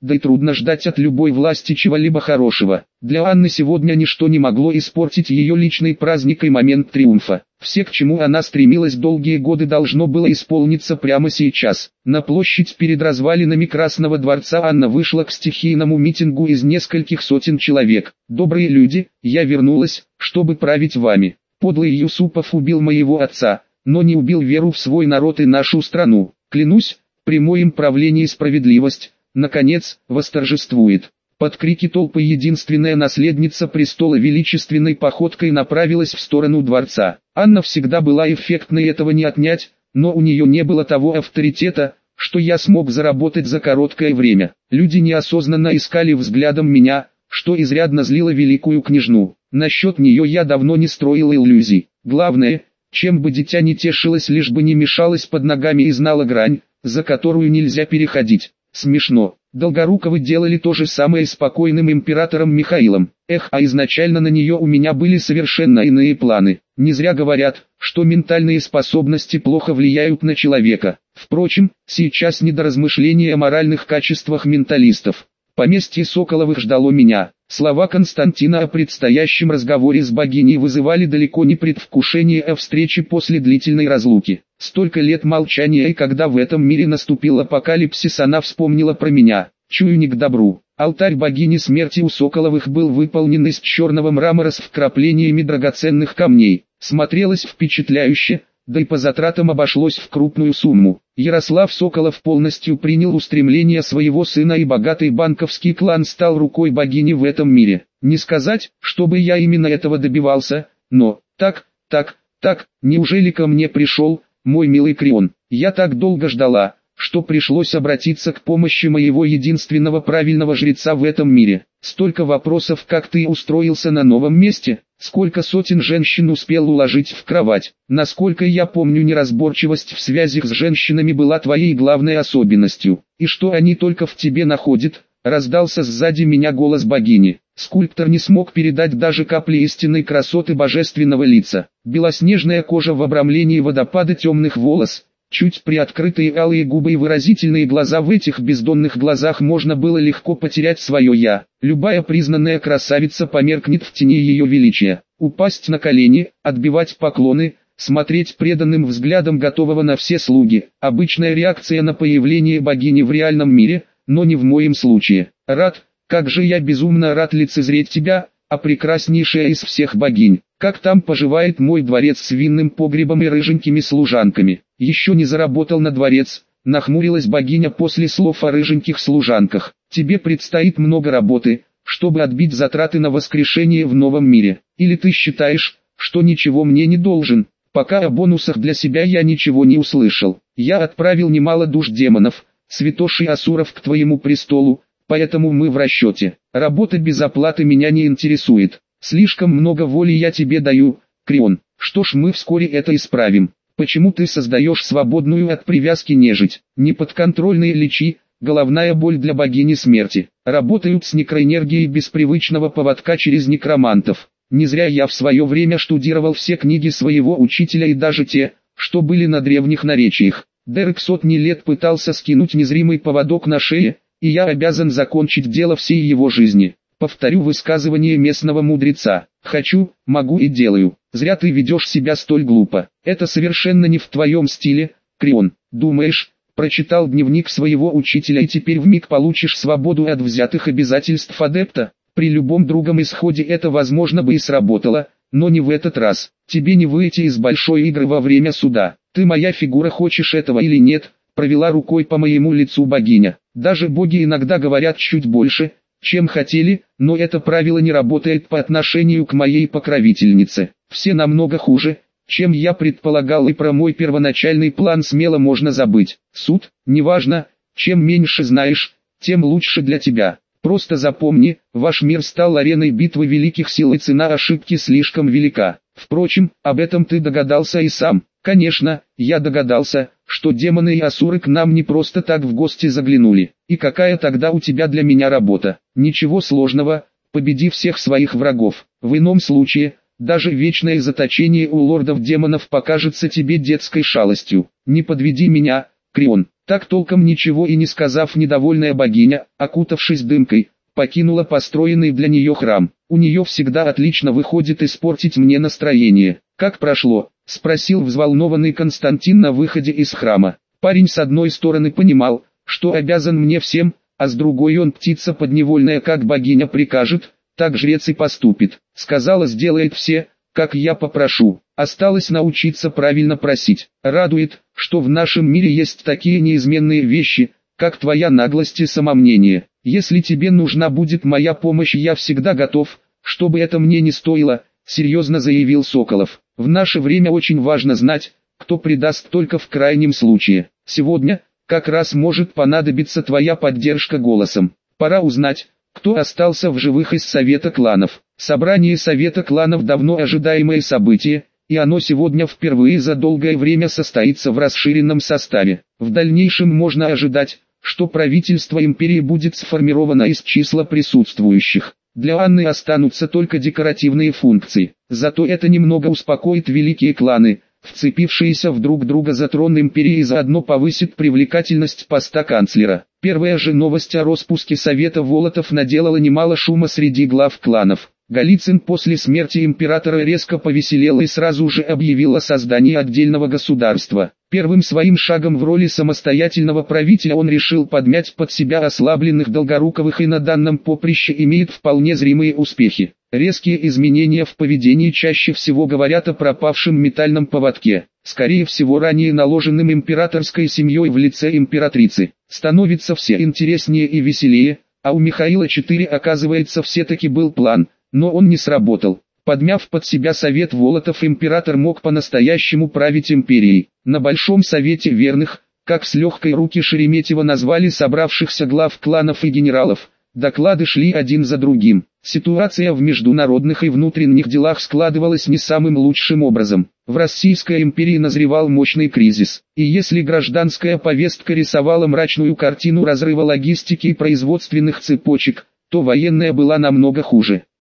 да и трудно ждать от любой власти чего-либо хорошего. Для Анны сегодня ничто не могло испортить ее личный праздник и момент триумфа. Все, к чему она стремилась долгие годы, должно было исполниться прямо сейчас. На площадь перед развалинами Красного дворца Анна вышла к стихийному митингу из нескольких сотен человек. «Добрые люди, я вернулась, чтобы править вами. Подлый Юсупов убил моего отца, но не убил веру в свой народ и нашу страну. Клянусь, при моем правлении справедливость, наконец, восторжествует». Под крики толпы единственная наследница престола величественной походкой направилась в сторону дворца. Анна всегда была эффектной, этого не отнять, но у нее не было того авторитета, что я смог заработать за короткое время. Люди неосознанно искали взглядом меня, что изрядно злило великую княжну. Насчет нее я давно не строил иллюзий. Главное, чем бы дитя не тешилось, лишь бы не мешалось под ногами и знала грань, за которую нельзя переходить. Смешно. Долгоруковы делали то же самое с покойным императором Михаилом. Эх, а изначально на нее у меня были совершенно иные планы. Не зря говорят, что ментальные способности плохо влияют на человека. Впрочем, сейчас не до размышления о моральных качествах менталистов. Поместье Соколовых ждало меня. Слова Константина о предстоящем разговоре с богиней вызывали далеко не предвкушение о встрече после длительной разлуки. Столько лет молчания, и когда в этом мире наступил апокалипсис, она вспомнила про меня. Чую, не к добру. Алтарь богини смерти у Соколовых был выполнен из черного мрамора с вкраплениями драгоценных камней. Смотрелось впечатляюще, да и по затратам обошлось в крупную сумму. Ярослав Соколов полностью принял устремления своего сына, и богатый банковский клан стал рукой богини в этом мире. Не сказать, чтобы я именно этого добивался, но, так, так, так, неужели ко мне пришел, мой милый Крион? Я так долго ждала, что пришлось обратиться к помощи моего единственного правильного жреца в этом мире. Столько вопросов: как ты устроился на новом месте? Сколько сотен женщин успел уложить в кровать? Насколько я помню, неразборчивость в связях с женщинами была твоей главной особенностью. И что они только в тебе находят? Раздался сзади меня голос богини. Скульптор не смог передать даже капли истинной красоты божественного лица. Белоснежная кожа в обрамлении водопада темных волос, чуть приоткрытые алые губы и выразительные глаза. В этих бездонных глазах можно было легко потерять свое «я». Любая признанная красавица померкнет в тени ее величия. Упасть на колени, отбивать поклоны, смотреть преданным взглядом готового на все слуги. Обычная реакция на появление богини в реальном мире, но не в моем случае. Рад, как же я безумно рад лицезреть тебя, а прекраснейшая из всех богинь. Как там поживает мой дворец с винным погребом и рыженькими служанками? Еще не заработал на дворец, нахмурилась богиня после слов о рыженьких служанках. Тебе предстоит много работы, чтобы отбить затраты на воскрешение в новом мире. Или ты считаешь, что ничего мне не должен? Пока о бонусах для себя я ничего не услышал. Я отправил немало душ демонов, святошей асуров к твоему престолу, поэтому мы в расчете. Работа без оплаты меня не интересует. Слишком много воли я тебе даю, Крион. Что ж, мы вскоре это исправим. Почему ты создаешь свободную от привязки нежить? Неподконтрольные личи, головная боль для богини смерти. Работают с некроэнергией без привычного поводка через некромантов. Не зря я в свое время штудировал все книги своего учителя, и даже те, что были на древних наречиях. Дерек сотни лет пытался скинуть незримый поводок на шее, и я обязан закончить дело всей его жизни. Повторю высказывание местного мудреца: хочу, могу и делаю. Зря ты ведешь себя столь глупо. Это совершенно не в твоем стиле, Крион. Думаешь, прочитал дневник своего учителя и теперь вмиг получишь свободу от взятых обязательств адепта? При любом другом исходе это возможно бы и сработало, но не в этот раз. Тебе не выйти из большой игры во время суда. Ты моя фигура, хочешь этого или нет? Провела рукой по моему лицу богиня. Даже боги иногда говорят чуть больше, чем хотели, но это правило не работает по отношению к моей покровительнице. Все намного хуже, чем я предполагал, и про мой первоначальный план смело можно забыть. Суд, неважно, чем меньше знаешь, тем лучше для тебя. Просто запомни, ваш мир стал ареной битвы великих сил, и цена ошибки слишком велика. Впрочем, об этом ты догадался и сам. Конечно, я догадался, что демоны и асуры к нам не просто так в гости заглянули. И какая тогда у тебя для меня работа? Ничего сложного, победи всех своих врагов. В ином случае, даже вечное заточение у лордов демонов покажется тебе детской шалостью. Не подведи меня, Крион. Так толком ничего и не сказав, недовольная богиня, окутавшись дымкой, покинула построенный для нее храм. У нее всегда отлично выходит испортить мне настроение. «Как прошло?» – спросил взволнованный Константин на выходе из храма. Парень с одной стороны понимал, что обязан мне всем, а с другой он птица подневольная, как богиня прикажет, так жрец и поступит. Сказала, сделает все, как я попрошу. Осталось научиться правильно просить. Радует, что в нашем мире есть такие неизменные вещи, как твоя наглость и самомнение. Если тебе нужна будет моя помощь, я всегда готов, чтобы это мне не стоило, серьезно заявил Соколов. В наше время очень важно знать, кто предаст только в крайнем случае. Сегодня, как раз может понадобиться твоя поддержка голосом. Пора узнать, кто остался в живых из Совета кланов. Собрание Совета кланов давно ожидаемое событие, и оно сегодня впервые за долгое время состоится в расширенном составе. В дальнейшем можно ожидать, что правительство империи будет сформировано из числа присутствующих. Для Анны останутся только декоративные функции. Зато это немного успокоит великие кланы, вцепившиеся в друг друга за трон империи, и заодно повысит привлекательность поста канцлера. Первая же новость о распуске Совета Волотов наделала немало шума среди глав кланов. Голицын после смерти императора резко повеселел и сразу же объявил о создании отдельного государства. Первым своим шагом в роли самостоятельного правителя он решил подмять под себя ослабленных Долгоруковых и на данном поприще имеет вполне зримые успехи. Резкие изменения в поведении чаще всего говорят о пропавшем метальном поводке, скорее всего ранее наложенным императорской семьей в лице императрицы. Становится все интереснее и веселее, а у Михаила четыре оказывается все-таки был план, но он не сработал. Подмяв под себя Совет Волотов, император мог по-настоящему править империей. На Большом Совете Верных, как с легкой руки Шереметьева назвали собравшихся глав кланов и генералов, доклады шли один за другим. Ситуация в международных и внутренних делах складывалась не самым лучшим образом. В Российской империи назревал мощный кризис. И если гражданская повестка рисовала мрачную картину разрыва логистики и производственных цепочек, то военная была намного хуже.